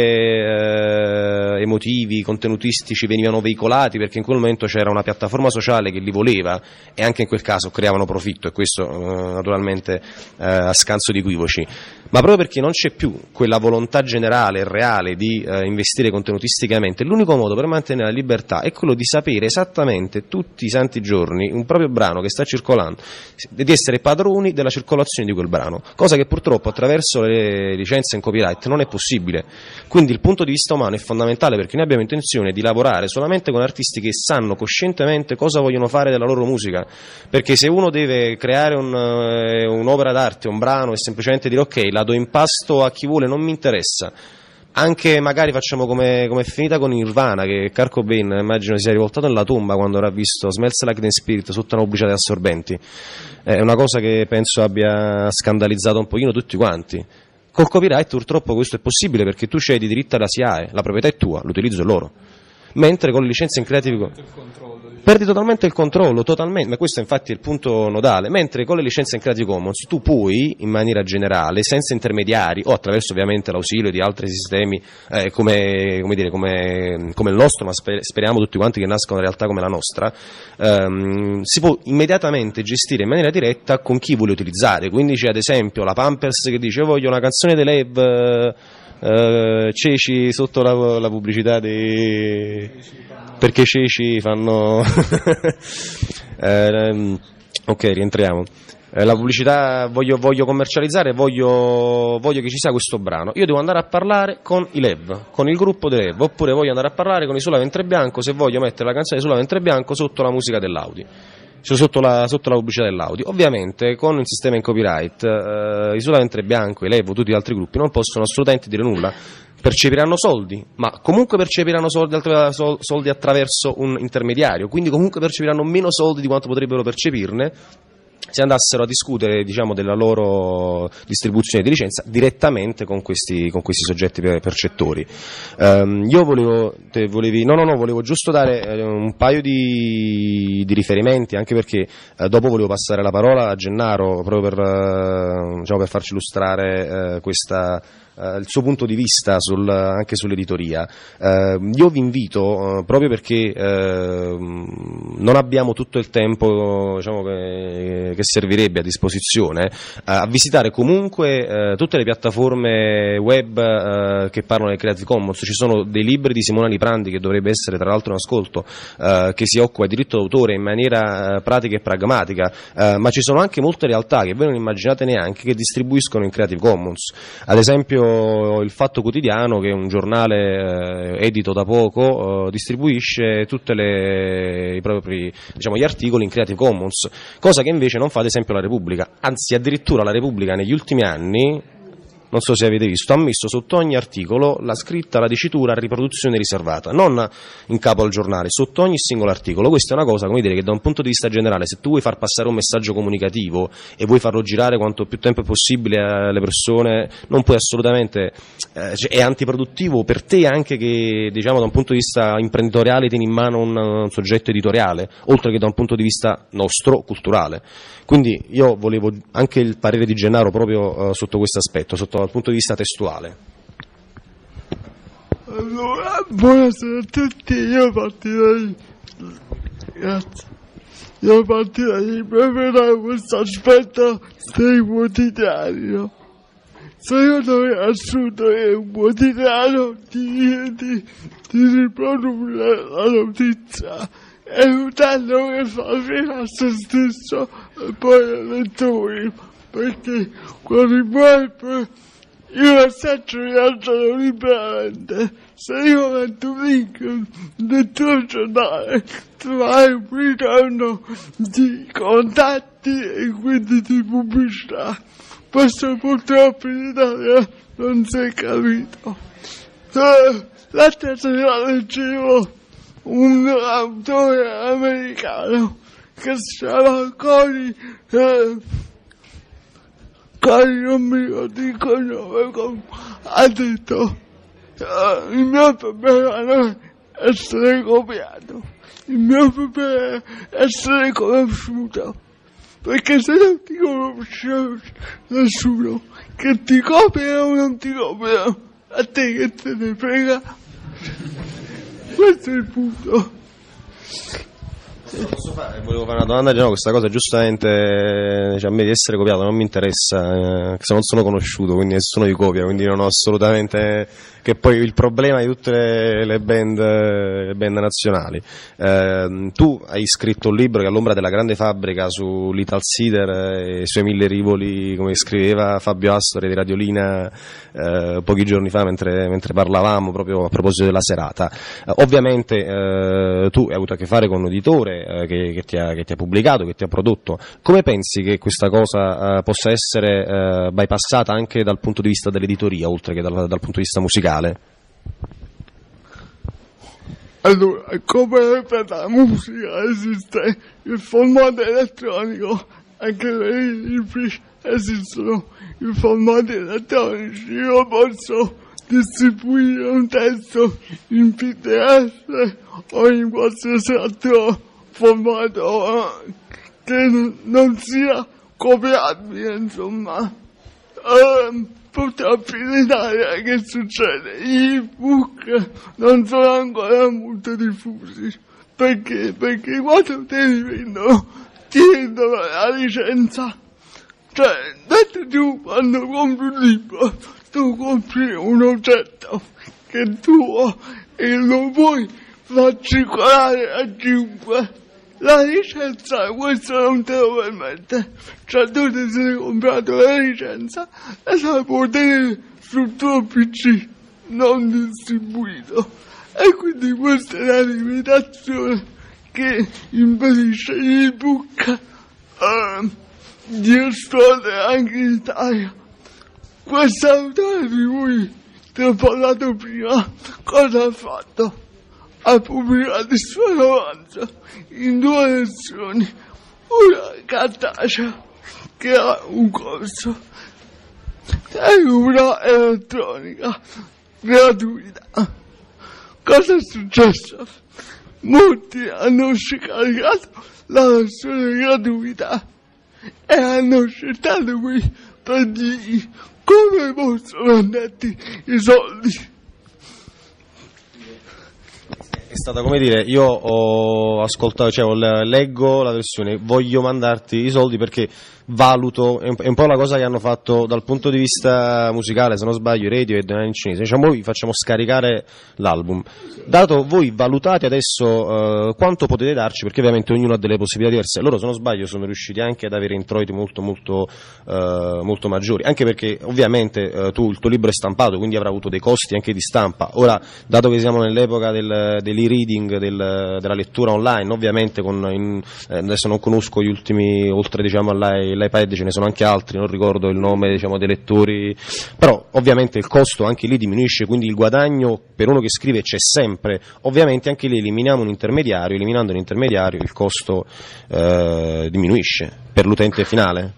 emotivi, contenutistici venivano veicolati perché in quel momento c'era una piattaforma sociale che li voleva e anche in quel caso creavano profitto, e questo naturalmente a scanso di equivoci, ma proprio perché non c'è più quella volontà generale e reale di investire contenutisticamente. L'unico modo per mantenere la libertà è quello di sapere esattamente tutti i santi giorni un proprio brano che sta circolando, di essere padroni della circolazione di quel brano, cosa che purtroppo attraverso le licenze in copyright non è possibile. Quindi il punto di vista umano è fondamentale, perché noi abbiamo intenzione di lavorare solamente con artisti che sanno coscientemente cosa vogliono fare della loro musica, perché se uno deve creare un'opera d'arte, un brano, e semplicemente dire ok, la do in pasto a chi vuole, non mi interessa. Anche magari facciamo come è finita con Nirvana, che Kurt Cobain immagino si sia rivoltato nella tomba quando avrà visto Smells Like Teen Spirit sotto una pubblicità di assorbenti. È una cosa che penso abbia scandalizzato un pochino tutti quanti. Col copyright purtroppo questo è possibile, perché tu cedi i diritti alla SIAE, la proprietà è tua, l'utilizzo è loro. mentre con le licenze in Creative Commons perdi totalmente il controllo, totalmente, ma questo infatti è il punto nodale, mentre con le licenze in Creative Commons tu puoi, in maniera generale, senza intermediari, o attraverso ovviamente l'ausilio di altri sistemi come il nostro, ma speriamo tutti quanti che nasca una realtà come la nostra, si può immediatamente gestire in maniera diretta con chi vuole utilizzare. Quindi c'è ad esempio la Pampers che dice voglio una canzone dei Lev, ceci sotto la pubblicità perché ceci fanno ok, rientriamo. La pubblicità, voglio commercializzare, voglio che ci sia questo brano. Io devo andare a parlare con i Lev, con il gruppo dei Lev, oppure voglio andare a parlare con i Sulla Ventre Bianco se voglio mettere la canzone di Sulla Ventre Bianco sotto la musica dell'Audi, cioè sotto la pubblicità dell'Audi. Ovviamente con il sistema in copyright i Sulla Ventre Bianco, i Lev o tutti gli altri gruppi non possono assolutamente dire nulla. Percepiranno soldi, ma comunque percepiranno soldi attraverso un intermediario, quindi comunque percepiranno meno soldi di quanto potrebbero percepirne se andassero a discutere, diciamo, della loro distribuzione di licenza direttamente con questi soggetti percettori. Io volevo giusto dare un paio di riferimenti, anche perché dopo volevo passare la parola a Gennaro proprio per farci illustrare il suo punto di vista anche sull'editoria. Io vi invito, proprio perché non abbiamo tutto il tempo, diciamo, che servirebbe a disposizione, a visitare comunque tutte le piattaforme web che parlano del Creative Commons. Ci sono dei libri di Simona Liprandi, che dovrebbe essere tra l'altro in ascolto, che si occupa di diritto d'autore in maniera pratica e pragmatica, ma ci sono anche molte realtà che voi non immaginate neanche che distribuiscono in Creative Commons. Ad esempio Il Fatto Quotidiano, che è un giornale edito da poco, distribuisce tutti i propri, diciamo, gli articoli in Creative Commons, cosa che invece non fa ad esempio la Repubblica. Anzi, addirittura la Repubblica negli ultimi anni, non so se avete visto, ha messo sotto ogni articolo la scritta, la dicitura riproduzione riservata, non in capo al giornale, sotto ogni singolo articolo. Questa è una cosa, come dire, che da un punto di vista generale, se tu vuoi far passare un messaggio comunicativo e vuoi farlo girare quanto più tempo è possibile alle persone, non puoi assolutamente, è antiproduttivo per te anche che, diciamo, da un punto di vista imprenditoriale tieni in mano un soggetto editoriale, oltre che da un punto di vista nostro, culturale. Quindi io volevo anche il parere di Gennaro proprio sotto questo aspetto, dal punto di vista testuale. Allora, buonasera a tutti, io partirei proprio da questo aspetto dei quotidiani. Secondo me è assurdo che un quotidiano ti riprodurre la notizia, è un danno che fa fino a se stesso e poi ai lettori, perché con il web io messaggio viaggiano liberamente. Se io metto un link nel tuo giornale, trovai un ritorno di contatti e quindi di pubblicità. Questo purtroppo in Italia non si è capito. L'altra sera leggevo un autore americano che si chiama Cory, non mi ricordo il cognome, ha detto il mio problema non è essere copiato, il mio problema è essere conosciuto, perché se non ti conosce nessuno, che ti copia o non ti copia, a te che te ne frega. Questo è il punto. Volevo fare una domanda, no, questa cosa giustamente, cioè, a me di essere copiato non mi interessa, se non sono conosciuto, quindi nessuno vi copia, quindi non ho assolutamente, che poi il problema di tutte le band nazionali. Tu hai scritto un libro che è all'ombra della grande fabbrica su Little Cedar e i suoi 1000 rivoli, come scriveva Fabio Astori di Radiolina pochi giorni fa mentre parlavamo proprio a proposito della serata. Ovviamente tu hai avuto a che fare con un editore che ti ha pubblicato, che ti ha prodotto. Come pensi che questa cosa possa essere bypassata anche dal punto di vista dell'editoria, oltre che dal punto di vista musicale? Allora, come per la musica esiste il formato elettronico, anche per i libri esistono i formati elettronici. Io posso distribuire un testo in PDF o in qualsiasi altro formato che non sia copiabile, insomma. Purtroppo in Italia che succede? Gli ebook non sono ancora molto diffusi, perché quando te li vendono ti vendono la licenza. Cioè, detto tu, quando compri un libro, tu compri un oggetto che è tuo e lo puoi far circolare a chiunque. La licenza questo non te lo permette, cioè tu ti sei comprato la licenza e la puoi tenere sul tuo PC non distribuito, e quindi questa è la limitazione che impedisce gli ebook di esplodere anche in Italia. Quest'autore di cui ti ho parlato prima, cosa ha fatto? Ha pubblicato il suo romanzo in 2 versioni, una cartacea che ha un costo e una elettronica gratuita. Cosa è successo? Molti hanno scaricato la versione gratuita e hanno sceltato per dirgli come possono venderti i soldi. È stata, come dire, io ho ascoltato, leggo la versione, voglio mandarti i soldi perché valuto, è un po' la cosa che hanno fatto dal punto di vista musicale, se non sbaglio, i Radiohead in cinese, diciamo, voi facciamo scaricare l'album. Dato voi valutate adesso quanto potete darci, perché ovviamente ognuno ha delle possibilità diverse, loro se non sbaglio sono riusciti anche ad avere introiti molto maggiori, anche perché ovviamente il tuo libro è stampato, quindi avrà avuto dei costi anche di stampa. Ora, dato che siamo nell'epoca dell'e-reading, della lettura online, ovviamente adesso non conosco gli ultimi, oltre diciamo all'iPad ce ne sono anche altri, non ricordo il nome diciamo dei lettori, però ovviamente il costo anche lì diminuisce, quindi il guadagno per uno che scrive c'è sempre. Ovviamente anche lì eliminando un intermediario, il costo diminuisce per l'utente finale.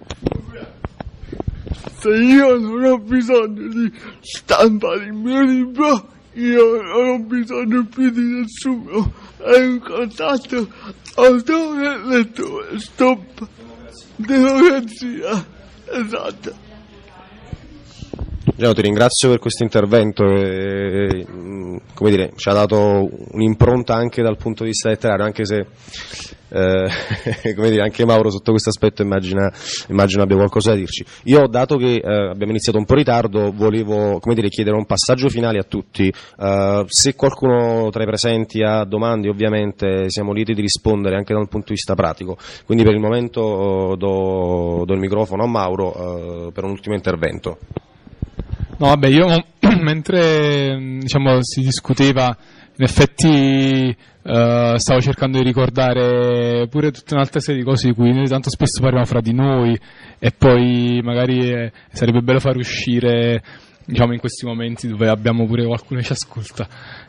Se io non ho bisogno di stampare il mio libro, io non ho bisogno più di nessuno, è un contatto autore-lettore, stop, democrazia, esatto. Gianni, ti ringrazio per questo intervento, come dire, ci ha dato un'impronta anche dal punto di vista letterario, anche se come dire, anche Mauro sotto questo aspetto immagino abbia qualcosa da dirci. Io, dato che abbiamo iniziato un po' in ritardo, volevo, come dire, chiedere un passaggio finale a tutti. Se qualcuno tra i presenti ha domande, ovviamente siamo lieti di rispondere anche dal punto di vista pratico, quindi per il momento do il microfono a Mauro per un ultimo intervento. No, vabbè, io mentre diciamo si discuteva, in effetti stavo cercando di ricordare pure tutta un'altra serie di cose di cui noi tanto spesso parliamo fra di noi, e poi magari sarebbe bello far uscire, diciamo, in questi momenti dove abbiamo pure qualcuno che ci ascolta.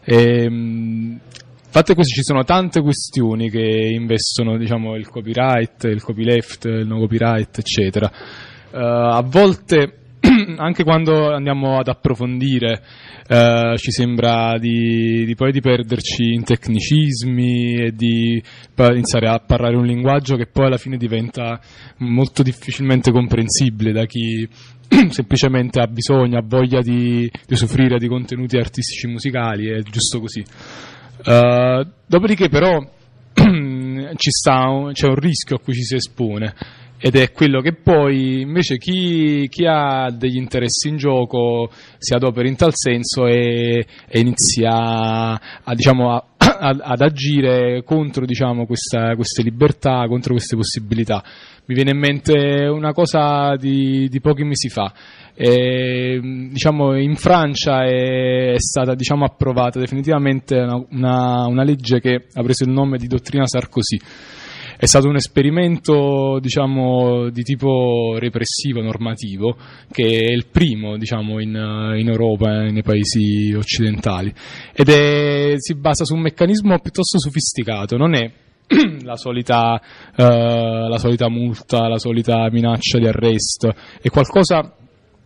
Fatte così, ci sono tante questioni che investono, diciamo, il copyright, il copyleft, il no copyright, eccetera. A volte anche quando andiamo ad approfondire ci sembra di perderci in tecnicismi e di iniziare a parlare un linguaggio che poi alla fine diventa molto difficilmente comprensibile da chi semplicemente ha bisogno, ha voglia di usufruire di contenuti artistici musicali, è giusto così. Dopodiché però c'è un rischio a cui ci si espone, ed è quello che poi invece chi ha degli interessi in gioco si adopera in tal senso e inizia ad agire contro, diciamo, queste libertà, contro queste possibilità. Mi viene in mente una cosa di pochi mesi fa. Diciamo, in Francia è stata, diciamo, approvata definitivamente una legge che ha preso il nome di dottrina Sarkozy. È stato un esperimento, diciamo, di tipo repressivo, normativo, che è il primo, diciamo, in Europa e nei paesi occidentali, ed si basa su un meccanismo piuttosto sofisticato. Non è la solita multa, la solita minaccia di arresto, è qualcosa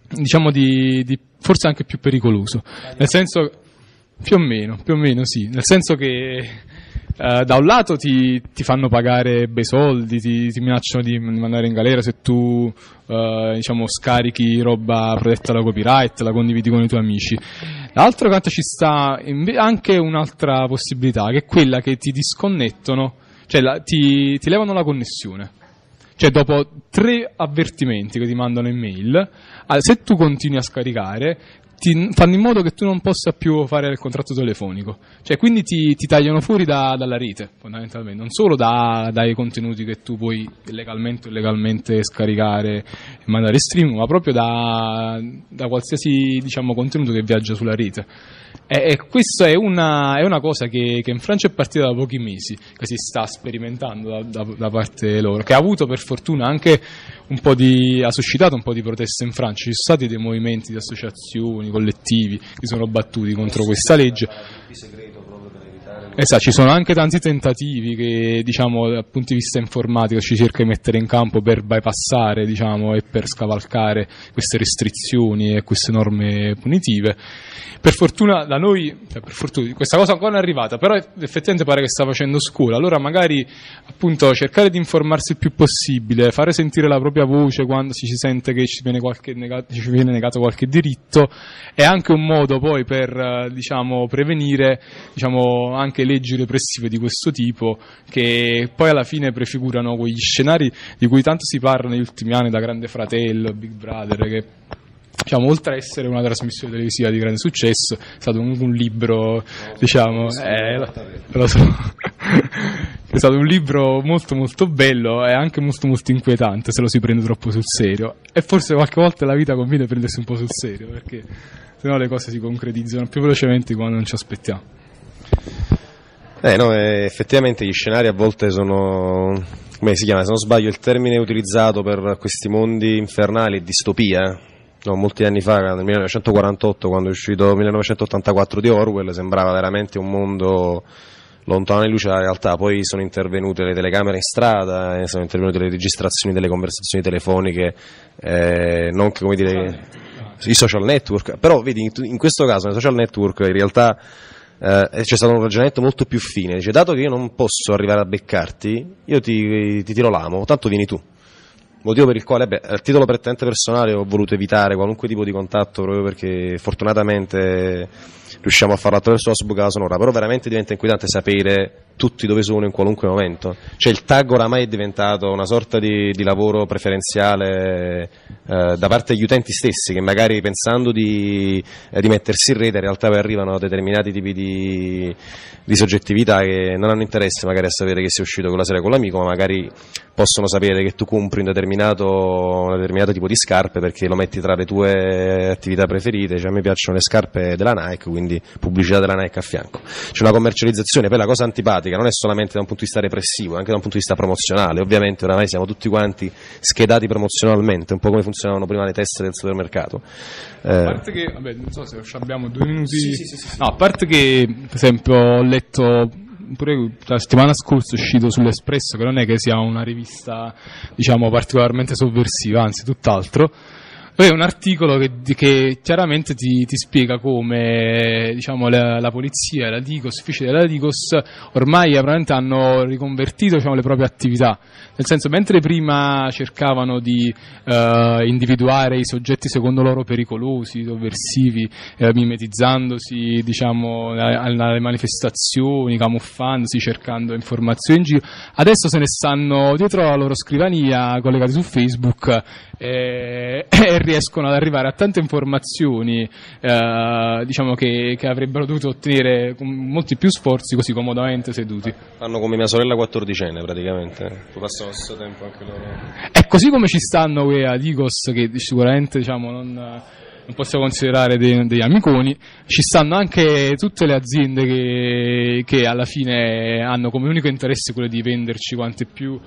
diciamo di forse anche più pericoloso, nel senso più o meno sì, nel senso che da un lato ti fanno pagare bei soldi, ti minacciano di mandare in galera se tu diciamo scarichi roba protetta da copyright, la condividi con i tuoi amici. Dall'altro canto ci sta anche un'altra possibilità, che è quella che ti disconnettono, cioè ti levano la connessione. Cioè dopo 3 avvertimenti che ti mandano in mail, se tu continui a scaricare, ti fanno in modo che tu non possa più fare il contratto telefonico. Cioè quindi ti tagliano fuori dalla rete, fondamentalmente, non solo dai contenuti che tu puoi legalmente o illegalmente scaricare e mandare in streaming, ma proprio da qualsiasi, diciamo, contenuto che viaggia sulla rete. E questa è una cosa che in Francia è partita da pochi mesi, che si sta sperimentando da parte loro, che ha avuto per fortuna anche ha suscitato un po' di proteste in Francia. Ci sono stati dei movimenti di associazioni, collettivi che sono battuti contro questa legge. Esatto, ci sono anche tanti tentativi che, diciamo, dal punto di vista informatico ci cerca di mettere in campo per bypassare, diciamo, e per scavalcare queste restrizioni e queste norme punitive. Per fortuna da noi, per fortuna, questa cosa ancora non è arrivata, però effettivamente pare che sta facendo scuola. Allora magari appunto cercare di informarsi il più possibile, fare sentire la propria voce quando si sente che ci viene negato qualche diritto, è anche un modo poi per diciamo prevenire, diciamo, anche leggi repressive di questo tipo, che poi alla fine prefigurano quegli scenari di cui tanto si parla negli ultimi anni, da Grande Fratello, Big Brother, che, diciamo, oltre a essere una trasmissione televisiva di grande successo, è stato un libro, diciamo, lo so. È stato un libro molto molto bello e anche molto molto inquietante se lo si prende troppo sul serio, e forse qualche volta la vita conviene prendersi un po' sul serio, perché sennò le cose si concretizzano più velocemente di quando non ci aspettiamo. No, effettivamente gli scenari a volte sono, come si chiama, se non sbaglio il termine utilizzato per questi mondi infernali è distopia. No, molti anni fa, nel 1948, quando è uscito 1984 di Orwell, sembrava veramente un mondo lontano di luce dalla realtà. Poi sono intervenute le telecamere in strada, sono intervenute le registrazioni delle conversazioni telefoniche, non che, come dire, i social network. Però vedi, in questo caso nei social network in realtà c'è stato un ragionamento molto più fine. Dice, dato che io non posso arrivare a beccarti, io ti tiro l'amo, tanto vieni tu. Motivo per il quale, a titolo prettamente personale, ho voluto evitare qualunque tipo di contatto, proprio perché fortunatamente riusciamo a farlo attraverso la sbucata sonora. Però veramente diventa inquietante sapere tutti dove sono in qualunque momento. Cioè il tag oramai è diventato una sorta di lavoro preferenziale da parte degli utenti stessi, che magari pensando di mettersi in rete in realtà poi arrivano a determinati tipi di soggettività che non hanno interesse magari a sapere che sei uscito quella sera con l'amico, ma magari possono sapere che tu compri un determinato tipo di scarpe perché lo metti tra le tue attività preferite. Cioè, a me piacciono le scarpe della Nike, quindi pubblicità della Nike a fianco. C'è una commercializzazione. Poi la cosa antipatica non è solamente da un punto di vista repressivo, è anche da un punto di vista promozionale. Ovviamente oramai siamo tutti quanti schedati promozionalmente, un po' come funzionavano prima le teste del supermercato. A parte che, vabbè, non so se abbiamo 2 minuti. Sì. No, a parte che, per esempio, ho letto pure la settimana scorsa, è uscito sull'Espresso, che non è che sia una rivista, diciamo, particolarmente sovversiva, anzi tutt'altro. Poi è un articolo che chiaramente ti spiega come, diciamo, la polizia e la Digos, gli uffici della Digos ormai veramente hanno riconvertito, diciamo, le proprie attività. Nel senso, mentre prima cercavano di individuare i soggetti secondo loro pericolosi, sovversivi, mimetizzandosi, diciamo, alle manifestazioni, camuffandosi, cercando informazioni in giro, adesso se ne stanno dietro la loro scrivania, collegati su Facebook, e riescono ad arrivare a tante informazioni, diciamo, che avrebbero dovuto ottenere con molti più sforzi, così comodamente seduti. Fanno come mia sorella 14enne praticamente, passano lo stesso tempo anche loro. È così come ci stanno quei Adigos, che sicuramente, diciamo, non possiamo considerare degli amiconi. Ci stanno anche tutte le aziende che alla fine hanno come unico interesse quello di venderci quante più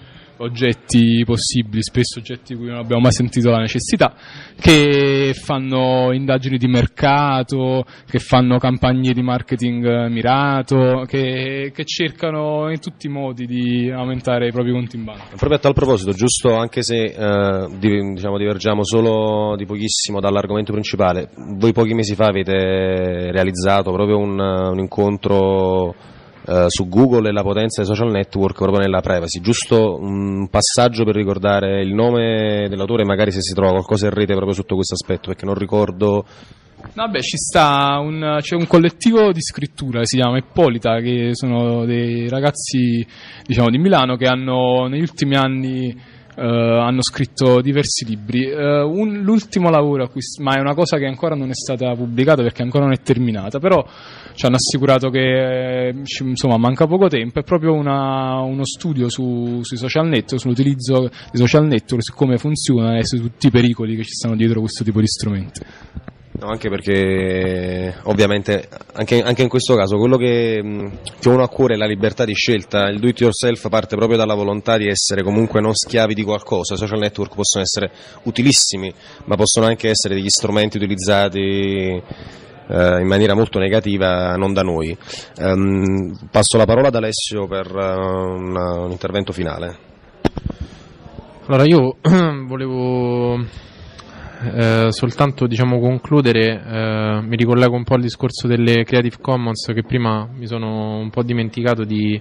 oggetti possibili, spesso oggetti di cui non abbiamo mai sentito la necessità, che fanno indagini di mercato, che fanno campagne di marketing mirato, che cercano in tutti i modi di aumentare i propri conti in banca. Proprio a tal proposito, giusto, anche se divergiamo solo di pochissimo dall'argomento principale, voi pochi mesi fa avete realizzato proprio un incontro su Google e la potenza dei social network proprio nella privacy. Giusto un passaggio per ricordare il nome dell'autore, magari se si trova qualcosa in rete proprio sotto questo aspetto, perché non ricordo. Vabbè, c'è un collettivo di scrittura, si chiama Ippolita, che sono dei ragazzi, diciamo, di Milano che negli ultimi anni hanno scritto diversi libri. L'ultimo lavoro ma è una cosa che ancora non è stata pubblicata perché ancora non è terminata, però ci hanno assicurato che insomma manca poco tempo. È proprio uno studio sui social network, sull'utilizzo dei social network, su come funzionano e su tutti i pericoli che ci stanno dietro questo tipo di strumenti. No, anche perché ovviamente anche in questo caso quello che uno ha a cuore è la libertà di scelta. Il do it yourself parte proprio dalla volontà di essere comunque non schiavi di qualcosa. I social network possono essere utilissimi, ma possono anche essere degli strumenti utilizzati in maniera molto negativa, non da noi. Passo la parola ad Alessio per un intervento finale. Allora io volevo soltanto concludere, mi ricollego un po' al discorso delle Creative Commons che prima mi sono un po' dimenticato di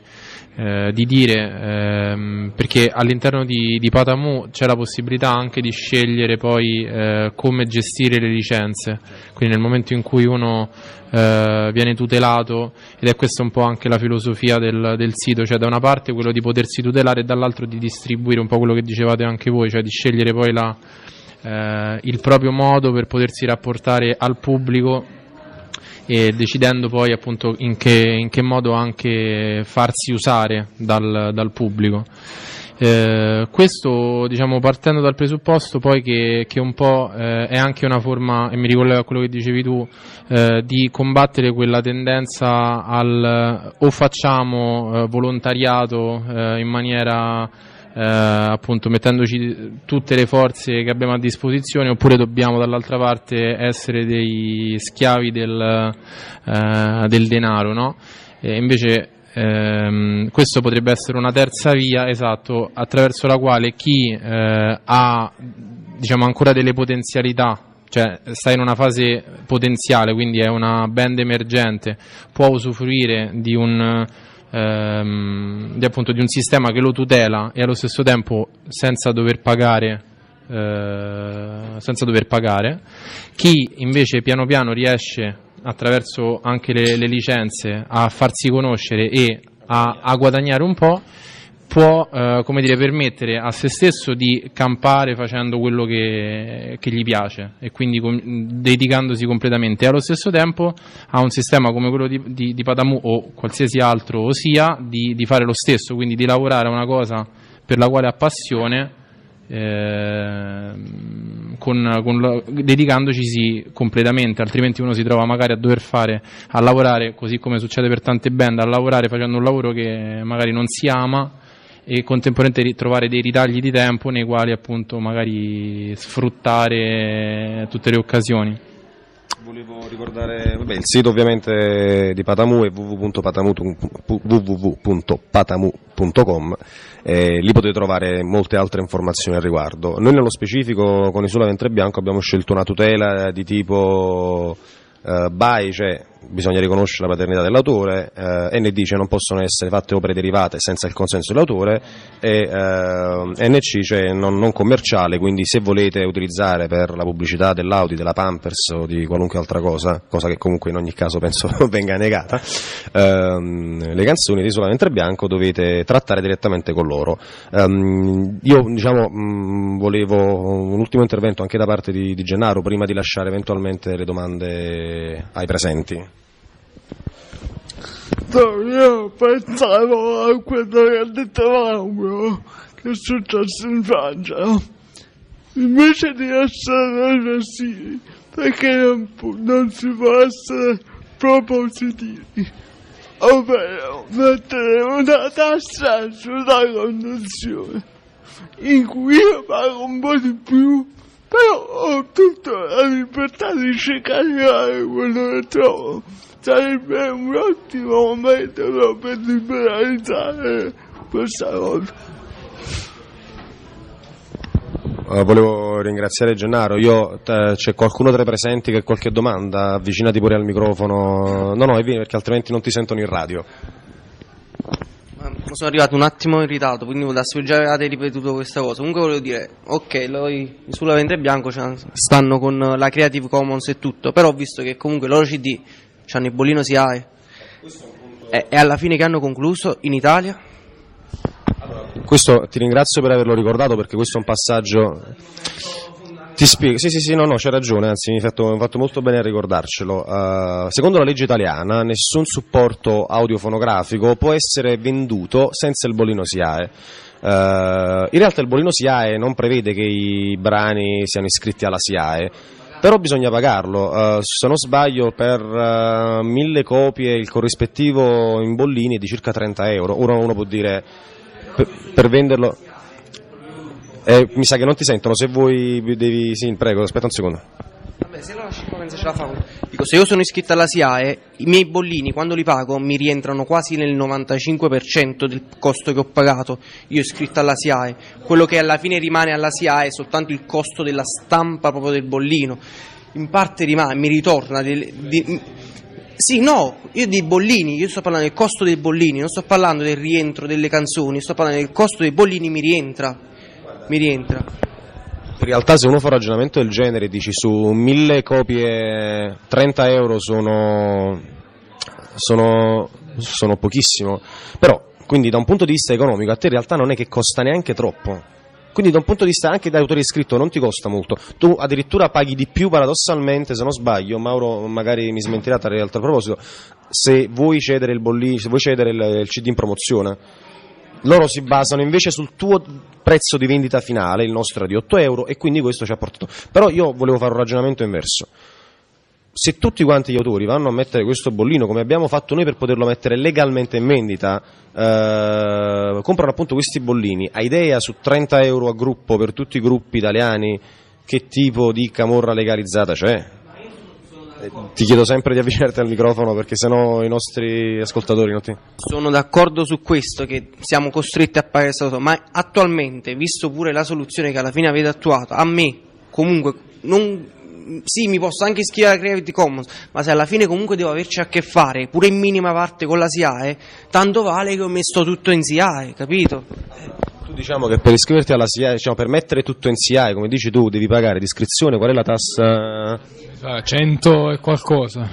dire, perché all'interno di Patamu c'è la possibilità anche di scegliere poi come gestire le licenze, quindi nel momento in cui uno viene tutelato, ed è questa un po' anche la filosofia del sito, cioè da una parte quello di potersi tutelare e dall'altro di distribuire, un po' quello che dicevate anche voi, cioè di scegliere poi il proprio modo per potersi rapportare al pubblico e decidendo poi appunto in che modo anche farsi usare dal pubblico. Questo partendo dal presupposto poi che un po' è anche una forma, e mi ricollego a quello che dicevi tu, di combattere quella tendenza o facciamo volontariato in maniera appunto mettendoci tutte le forze che abbiamo a disposizione, oppure dobbiamo dall'altra parte essere dei schiavi del denaro, no? Invece questo potrebbe essere una terza via, esatto, attraverso la quale chi ha ancora delle potenzialità, cioè sta in una fase potenziale, quindi è una band emergente, può usufruire di un sistema che lo tutela e allo stesso tempo senza dover pagare. Chi invece piano piano riesce attraverso anche le licenze a farsi conoscere e a guadagnare un po', può permettere a se stesso di campare facendo quello che gli piace e quindi dedicandosi completamente, e allo stesso tempo ha un sistema come quello di Patamu o qualsiasi altro sia di fare lo stesso, quindi di lavorare a una cosa per la quale ha passione, dedicandoci completamente, altrimenti uno si trova magari a lavorare, così come succede per tante band, a lavorare facendo un lavoro che magari non si ama e contemporaneamente trovare dei ritagli di tempo nei quali appunto magari sfruttare tutte le occasioni. Volevo ricordare il sito ovviamente di Patamu è www.patamu.com, lì potete trovare molte altre informazioni al riguardo. Noi nello specifico con Isola Ventre Bianco abbiamo scelto una tutela di tipo BAI, cioè bisogna riconoscere la paternità dell'autore, ND, cioè non possono essere fatte opere derivate senza il consenso dell'autore, e NC, cioè non commerciale, quindi se volete utilizzare per la pubblicità dell'Audi, della Pampers o di qualunque altra cosa che comunque in ogni caso penso venga negata, le canzoni di Isola Ventre Bianco dovete trattare direttamente con loro. Io volevo un ultimo intervento anche da parte di Gennaro prima di lasciare eventualmente le domande ai presenti. Io pensavo a quello che ha detto Mauro, che è successo in Francia, invece di essere così, perché non si può essere propositivi, ovvero mettere una tassa sulla conduzione, in cui io pago un po' di più, però ho tutta la libertà di cercare quello che trovo. Sarebbe un ottimo metodo per liberalizzare questa cosa. Volevo ringraziare Gennaro. C'è qualcuno tra i presenti che ha qualche domanda? Avvicinati pure al microfono. No, vieni perché altrimenti non ti sentono in radio. Sono arrivato un attimo in ritardo, quindi già avevate ripetuto questa cosa. Comunque volevo dire, ok, sulla Ventre Bianco stanno con la Creative Commons e tutto, però ho visto che comunque loro CD c'hanno il bollino SIAE e alla fine che hanno concluso in Italia? Questo ti ringrazio per averlo ricordato, perché questo è un passaggio. Ti spiego, sì, no, c'hai ragione, anzi mi hai fatto molto bene a ricordarcelo. Secondo la legge italiana, nessun supporto audiofonografico può essere venduto senza il bollino SIAE. In realtà il bollino SIAE non prevede che i brani siano iscritti alla SIAE, però bisogna pagarlo. Se non sbaglio, per 1000 copie il corrispettivo in bollini è di circa 30 euro. Uno può dire, per venderlo. Mi sa che non ti sentono, se vuoi devi. Sì, prego, aspetta un secondo. Vabbè, se la scienza ce la fa. Dico, se io sono iscritto alla SIAE, i miei bollini quando li pago mi rientrano quasi nel 95% del costo che ho pagato. Io iscritto alla SIAE, quello che alla fine rimane alla SIAE è soltanto il costo della stampa proprio del bollino. In parte mi ritorna sì, no, io dei bollini, io sto parlando del costo dei bollini, non sto parlando del rientro delle canzoni, sto parlando del costo dei bollini, mi rientra. In realtà, se uno fa un ragionamento del genere, dici su 1000 copie 30 euro sono pochissimo, però quindi da un punto di vista economico a te in realtà non è che costa neanche troppo, quindi da un punto di vista anche da autore iscritto non ti costa molto, tu addirittura paghi di più paradossalmente, se non sbaglio. Mauro magari mi smentirà a tal proposito, se vuoi cedere il bollino, se vuoi cedere il CD in promozione. Loro si basano invece sul tuo prezzo di vendita finale, il nostro è di 8 euro, e quindi questo ci ha portato. Però io volevo fare un ragionamento inverso. Se tutti quanti gli autori vanno a mettere questo bollino, come abbiamo fatto noi per poterlo mettere legalmente in vendita, comprano appunto questi bollini, hai idea su 30 euro a gruppo per tutti i gruppi italiani che tipo di camorra legalizzata c'è? Ti chiedo sempre di avvicinarti al microfono, perché sennò i nostri ascoltatori non ti. Sono d'accordo su questo, che siamo costretti a pagare questa cosa, ma attualmente, visto pure la soluzione che alla fine avete attuato, a me comunque sì, mi posso anche iscrivere alla Creative Commons, ma se alla fine comunque devo averci a che fare pure in minima parte con la SIAE, tanto vale che ho messo tutto in SIAE, capito? Tu diciamo che per iscriverti alla SIAE, per mettere tutto in SIAE, come dici tu, devi pagare di iscrizione, qual è la tassa? 100 e qualcosa,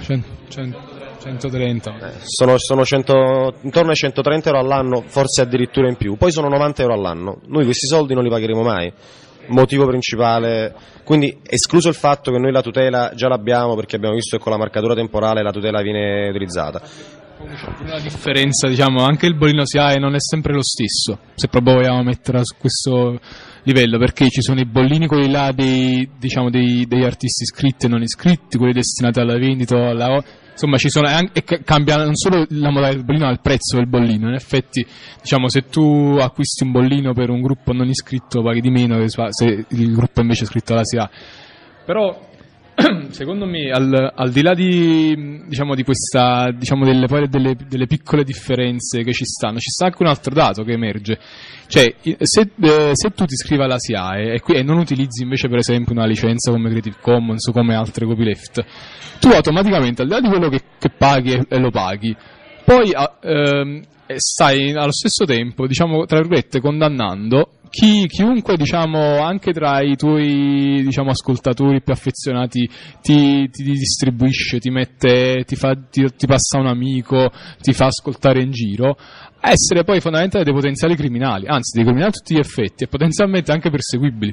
130. Sono 100, intorno ai 130 euro all'anno, forse addirittura in più, poi sono 90 euro all'anno. Noi questi soldi non li pagheremo mai, motivo principale, quindi escluso il fatto che noi la tutela già l'abbiamo, perché abbiamo visto che con la marcatura temporale la tutela viene utilizzata. C'è pure una differenza, anche il bollino SIAE non è sempre lo stesso, se proprio vogliamo metterla su questo livello, perché ci sono i bollini, quelli là degli artisti iscritti e non iscritti, quelli destinati alla vendita, insomma ci sono, e cambia non solo la modalità del bollino ma il prezzo del bollino. In effetti, se tu acquisti un bollino per un gruppo non iscritto paghi di meno se il gruppo invece è iscritto alla SIAE. Però secondo me, al di là di questa, delle piccole differenze che ci sta anche un altro dato che emerge. Cioè, se tu ti iscrivi alla SIAE e non utilizzi invece per esempio una licenza come Creative Commons o come altre copyleft, tu automaticamente, al di là di quello che paghi e lo paghi, poi stai allo stesso tempo, tra virgolette, condannando chiunque, anche tra i tuoi, ascoltatori più affezionati, ti distribuisce, ti passa un amico, ti fa ascoltare in giro, a essere poi fondamentalmente dei potenziali criminali, anzi dei criminali a tutti gli effetti e potenzialmente anche perseguibili.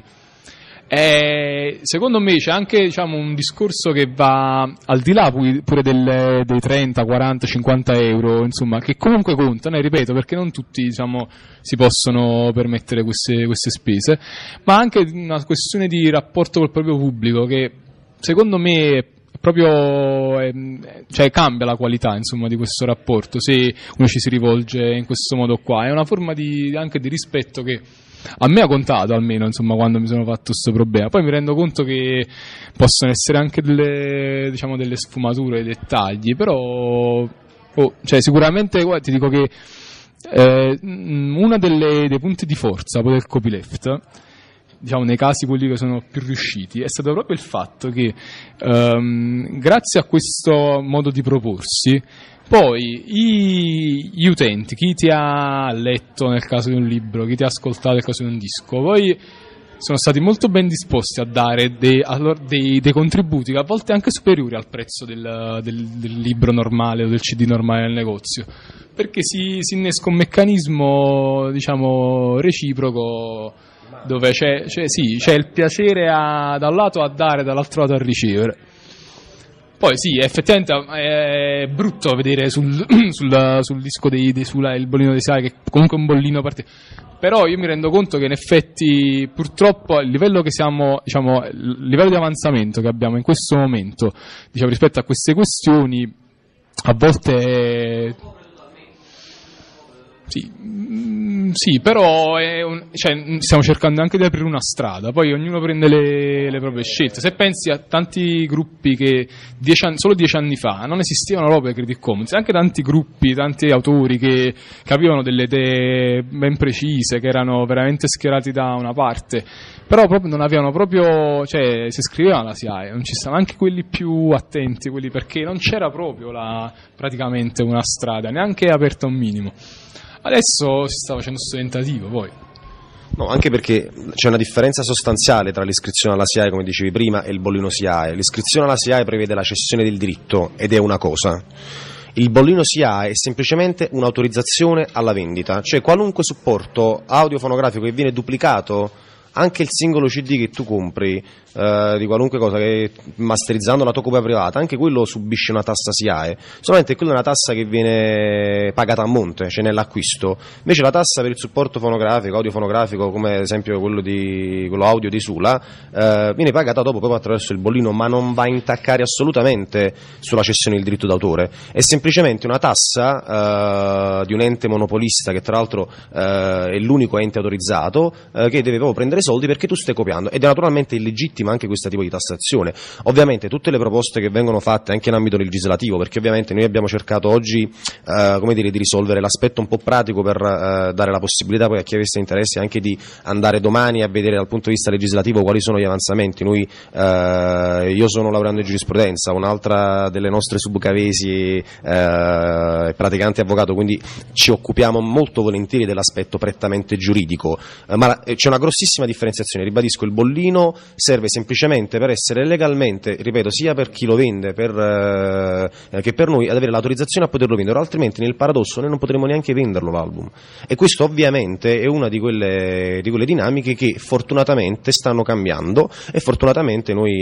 Secondo me c'è anche un discorso che va al di là pure dei 30, 40, 50 euro, insomma, che comunque contano, e ripeto, perché non tutti si possono permettere queste spese, ma anche una questione di rapporto col proprio pubblico che secondo me è proprio cioè cambia la qualità, insomma, di questo rapporto se uno ci si rivolge in questo modo qua. È una forma anche di rispetto che a me ha contato, almeno, insomma, quando mi sono fatto questo problema. Poi mi rendo conto che possono essere anche delle sfumature, dei dettagli, però cioè sicuramente ti dico che uno dei punti di forza poi del copyleft, diciamo nei casi quelli che sono più riusciti, è stato proprio il fatto che grazie a questo modo di proporsi poi gli utenti, chi ti ha letto nel caso di un libro, chi ti ha ascoltato nel caso di un disco, poi sono stati molto ben disposti a dare dei contributi che a volte anche superiori al prezzo del libro normale o del CD normale nel negozio, perché si innesca un meccanismo, diciamo, reciproco, dove c'è il piacere da un lato a dare, dall'altro lato a ricevere. Poi sì, effettivamente è brutto vedere sul disco di Sula il bollino di Sai, che comunque è un bollino però io mi rendo conto che in effetti purtroppo il livello che siamo, diciamo, il livello di avanzamento che abbiamo in questo momento, diciamo, rispetto a queste questioni, a volte sì, però stiamo cercando anche di aprire una strada, poi ognuno prende le proprie scelte. Se pensi a tanti gruppi che solo 10 anni fa non esistevano proprio Creative Commons, anche tanti gruppi, tanti autori che capivano delle idee ben precise, che erano veramente schierati da una parte, però proprio non avevano proprio, cioè si scriveva la SIAE, non ci stavano anche quelli più attenti, perché non c'era proprio praticamente una strada, neanche aperta un minimo. Adesso si sta facendo questo tentativo, poi. No, anche perché c'è una differenza sostanziale tra l'iscrizione alla SIAE, come dicevi prima, e il bollino SIAE. L'iscrizione alla SIAE prevede la cessione del diritto ed è una cosa. Il bollino SIAE è semplicemente un'autorizzazione alla vendita, cioè qualunque supporto audiofonografico che viene duplicato, anche il singolo CD che tu compri di qualunque cosa, che masterizzando una tua copia privata, anche quello subisce una tassa SIAE, solamente quella è una tassa che viene pagata a monte, cioè nell'acquisto. Invece la tassa per il supporto fonografico, audiofonografico, come ad esempio quello audio di Sula, viene pagata dopo proprio attraverso il bollino, ma non va a intaccare assolutamente sulla cessione del diritto d'autore. È semplicemente una tassa di un ente monopolista, che tra l'altro è l'unico ente autorizzato, che deve proprio prendere soldi perché tu stai copiando, ed è naturalmente illegittima anche questo tipo di tassazione. Ovviamente tutte le proposte che vengono fatte anche in ambito legislativo, perché ovviamente noi abbiamo cercato oggi di risolvere l'aspetto un po' pratico per dare la possibilità poi a chi avesse interesse anche di andare domani a vedere dal punto di vista legislativo quali sono gli avanzamenti. Io sono laureando in giurisprudenza, un'altra delle nostre subcavesi è praticante avvocato, quindi ci occupiamo molto volentieri dell'aspetto prettamente giuridico, ma c'è una grossissima differenziazione. Ribadisco, il bollino serve semplicemente per essere legalmente, ripeto, sia per chi lo vende che per noi, ad avere l'autorizzazione a poterlo vendere, altrimenti nel paradosso noi non potremo neanche venderlo l'album. E questo ovviamente è una di quelle dinamiche che fortunatamente stanno cambiando, e fortunatamente noi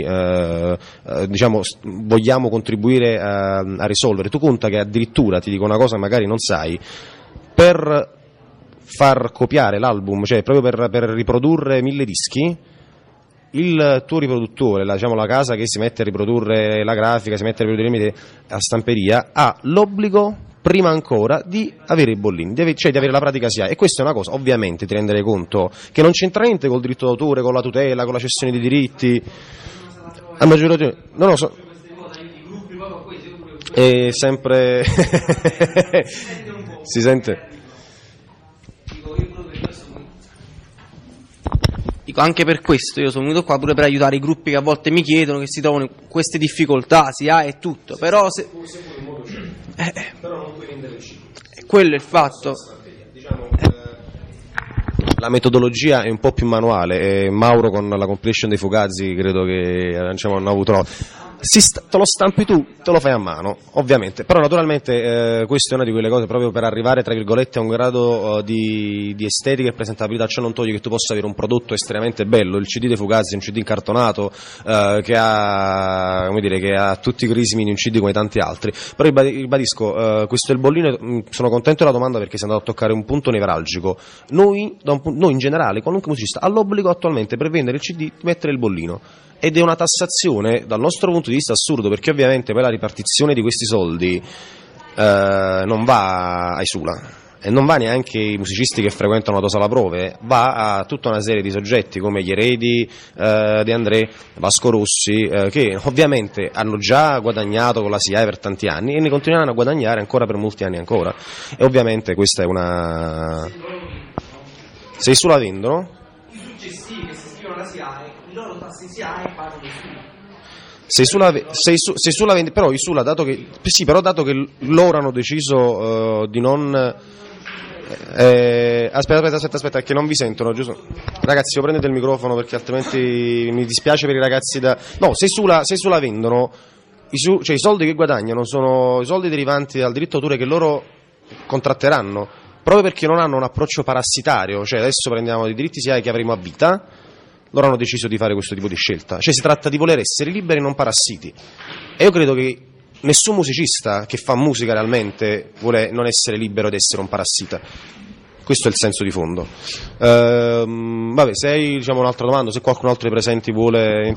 vogliamo contribuire a risolvere. Tu conta che addirittura, ti dico una cosa magari non sai, per far copiare l'album, cioè proprio per riprodurre 1000 dischi, il tuo riproduttore, la casa che si mette a riprodurre la grafica, si mette a riprodurre la stamperia, ha l'obbligo prima ancora di avere i bollini, cioè di avere la pratica SIAE. E questa è una cosa, ovviamente, ti rendere conto che non c'entra niente col diritto d'autore, con la tutela, con la cessione di diritti. A maggior ragione, non lo so. È sempre si sente. Dico, anche per questo io sono venuto qua pure per aiutare i gruppi che a volte mi chiedono, che si trovano in queste difficoltà, e tutto, però però non puoi vendere il CD. Quello è il fatto. La metodologia è un po' più manuale, e Mauro con la compilation dei Fugazi credo che non ha avuto te lo stampi tu, te lo fai a mano, ovviamente, però naturalmente questa è una di quelle cose, proprio per arrivare tra virgolette a un grado di estetica e presentabilità. Ciò non toglie che tu possa avere un prodotto estremamente bello. Il CD dei Fugazi è un CD incartonato che ha tutti i crismi di un CD come tanti altri, però ribadisco, questo è il bollino. Sono contento della domanda perché si è andato a toccare un punto nevralgico. Noi in generale, qualunque musicista ha l'obbligo attualmente, per vendere il CD, di mettere il bollino. ed è una tassazione dal nostro punto di vista assurdo, perché ovviamente poi la ripartizione di questi soldi non va ai Sula e non va neanche ai musicisti che frequentano la sala prove, va a tutta una serie di soggetti come gli eredi De André, Vasco Rossi, che ovviamente hanno già guadagnato con la SIAE per tanti anni e ne continueranno a guadagnare ancora per molti anni ancora, e ovviamente questa è una... Se i Sula vendono, i successivi che si iscrivono alla SIAE, i loro tassi SIAE pagano i Sula. se i Sula vende, però i Sula, dato che loro hanno deciso di non aspetta, che non vi sentono, giusto? Ragazzi, prendete il microfono perché altrimenti mi dispiace per i ragazzi no, se i Sula vendono, cioè i soldi che guadagnano sono i soldi derivanti dal diritto d'autore che loro contratteranno, proprio perché non hanno un approccio parassitario, cioè adesso prendiamo i diritti SIAE che avremo a vita, loro hanno deciso di fare questo tipo di scelta, cioè si tratta di voler essere liberi e non parassiti, e io credo che nessun musicista che fa musica realmente vuole non essere libero ed essere un parassita. Questo è il senso di fondo. Vabbè, se hai un'altra domanda, se qualcun altro dei presenti vuole...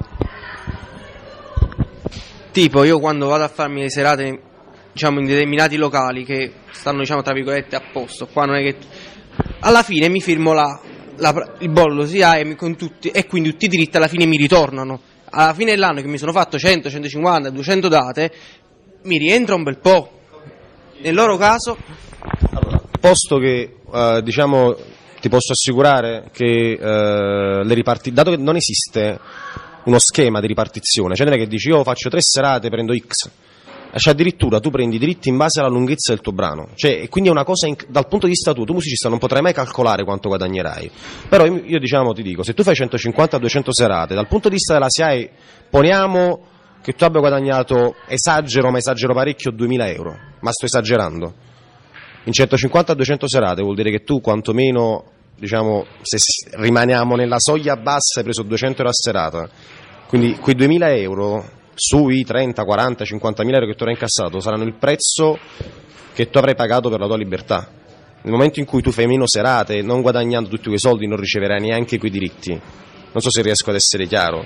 Tipo, io quando vado a farmi le serate in determinati locali che stanno tra virgolette a posto, qua non è che alla fine mi firmo il bollo SIAE con tutti, e quindi tutti i diritti alla fine mi ritornano. Alla fine dell'anno che mi sono fatto 100, 150, 200 date, mi rientra un bel po'. Nel loro caso, allora, posto che ti posso assicurare che dato che non esiste uno schema di ripartizione, cioè non è che dici io faccio 3 serate e prendo X, cioè addirittura tu prendi i diritti in base alla lunghezza del tuo brano, cioè, e quindi è una cosa dal punto di vista tu musicista non potrai mai calcolare quanto guadagnerai, però io ti dico, se tu fai 150-200 serate, dal punto di vista della SIAE poniamo che tu abbia guadagnato, esagero parecchio, 2.000 euro, ma sto esagerando, in 150-200 serate vuol dire che tu quantomeno, se rimaniamo nella soglia bassa hai preso 200 euro a serata, quindi quei 2.000 euro sui 30, 40, 50.000 euro che tu avrai incassato saranno il prezzo che tu avrai pagato per la tua libertà. Nel momento in cui tu fai meno serate, non guadagnando tutti quei soldi, non riceverai neanche quei diritti. Non so se riesco ad essere chiaro.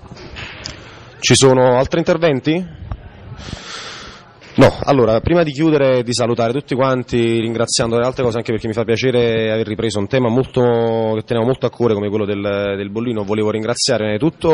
Ci sono altri interventi? No, allora, prima di chiudere, di salutare tutti quanti, ringraziando le altre cose, anche perché mi fa piacere aver ripreso un tema che teniamo molto a cuore come quello del bollino. Volevo ringraziare innanzitutto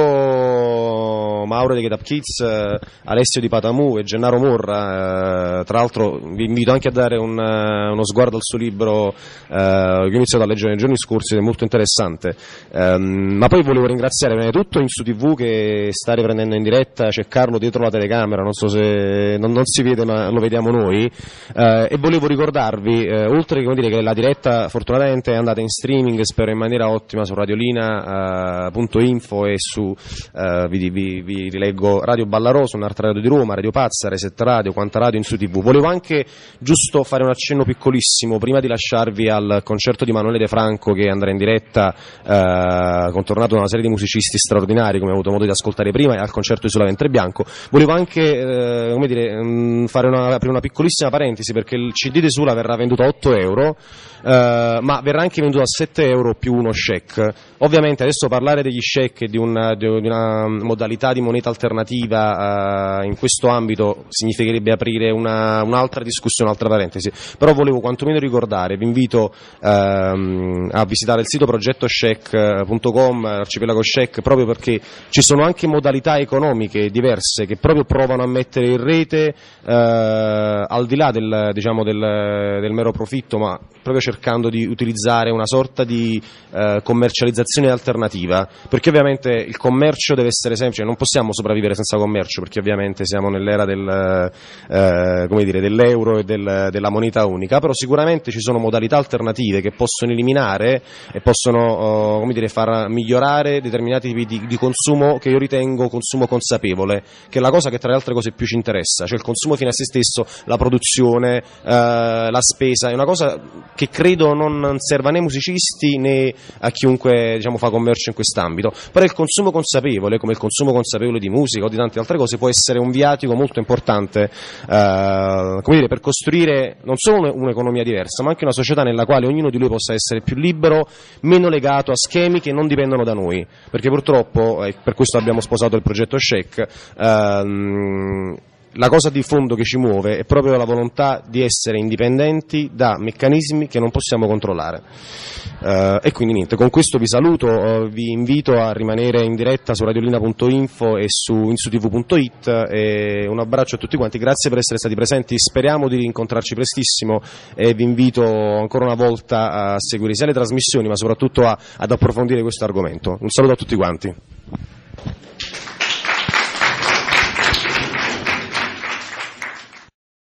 Mauro di Get Up Kids, Alessio di Patamu e Gennaro Morra. Tra l'altro vi invito anche a dare uno sguardo al suo libro che ho iniziato a leggere nei giorni scorsi ed è molto interessante. Ma poi volevo ringraziare innanzitutto Insu TV che sta riprendendo in diretta, c'è Carlo dietro la telecamera, non so se non si vede ma lo vediamo noi, e volevo ricordarvi, oltre che la diretta fortunatamente è andata in streaming, spero in maniera ottima, su radiolina.info e su vi rileggo Radio Ballaroso, un'altra radio di Roma, Radio Pazza, Reset Radio, Quanta Radio, Insu TV. Volevo anche giusto fare un accenno piccolissimo prima di lasciarvi al concerto di Manuele De Franco che andrà in diretta, contornato da una serie di musicisti straordinari come ho avuto modo di ascoltare prima, e al concerto di Sulla Ventre Bianco. Volevo anche aprire una piccolissima parentesi, perché il CD di Sula verrà venduto a 8 euro, ma verrà anche venduto a 7 euro più uno check. Ovviamente adesso parlare degli check e di una modalità di moneta alternativa in questo ambito significherebbe aprire un'altra discussione, un'altra parentesi, però volevo quantomeno ricordare, vi invito a visitare il sito progettocheck.com, Arcipelago Check, proprio perché ci sono anche modalità economiche diverse che proprio provano a mettere in rete al di là del mero profitto, ma proprio cercando di utilizzare una sorta di commercializzazione alternativa, perché ovviamente il commercio deve essere semplice, non possiamo sopravvivere senza commercio, perché ovviamente siamo nell'era dell'euro e della moneta unica, però sicuramente ci sono modalità alternative che possono eliminare e possono far migliorare determinati tipi di consumo, che io ritengo consumo consapevole, che è la cosa che tra le altre cose più ci interessa, cioè il consumo fine a se stesso, la produzione, la spesa, è una cosa che credo non serva né ai musicisti né a chiunque, diciamo, fa commercio in quest'ambito, però il consumo consapevole, come il consumo consapevole di musica o di tante altre cose, può essere un viatico molto importante come dire, per costruire non solo un'economia diversa, ma anche una società nella quale ognuno di noi possa essere più libero, meno legato a schemi che non dipendono da noi, perché purtroppo, per questo abbiamo sposato il progetto Shake, la cosa di fondo che ci muove è proprio la volontà di essere indipendenti da meccanismi che non possiamo controllare. E quindi niente, con questo vi saluto, vi invito a rimanere in diretta su radiolina.info e su insutv.it, e un abbraccio a tutti quanti, grazie per essere stati presenti, speriamo di incontrarci prestissimo e vi invito ancora una volta a seguire sia le trasmissioni ma soprattutto ad approfondire questo argomento. Un saluto a tutti quanti.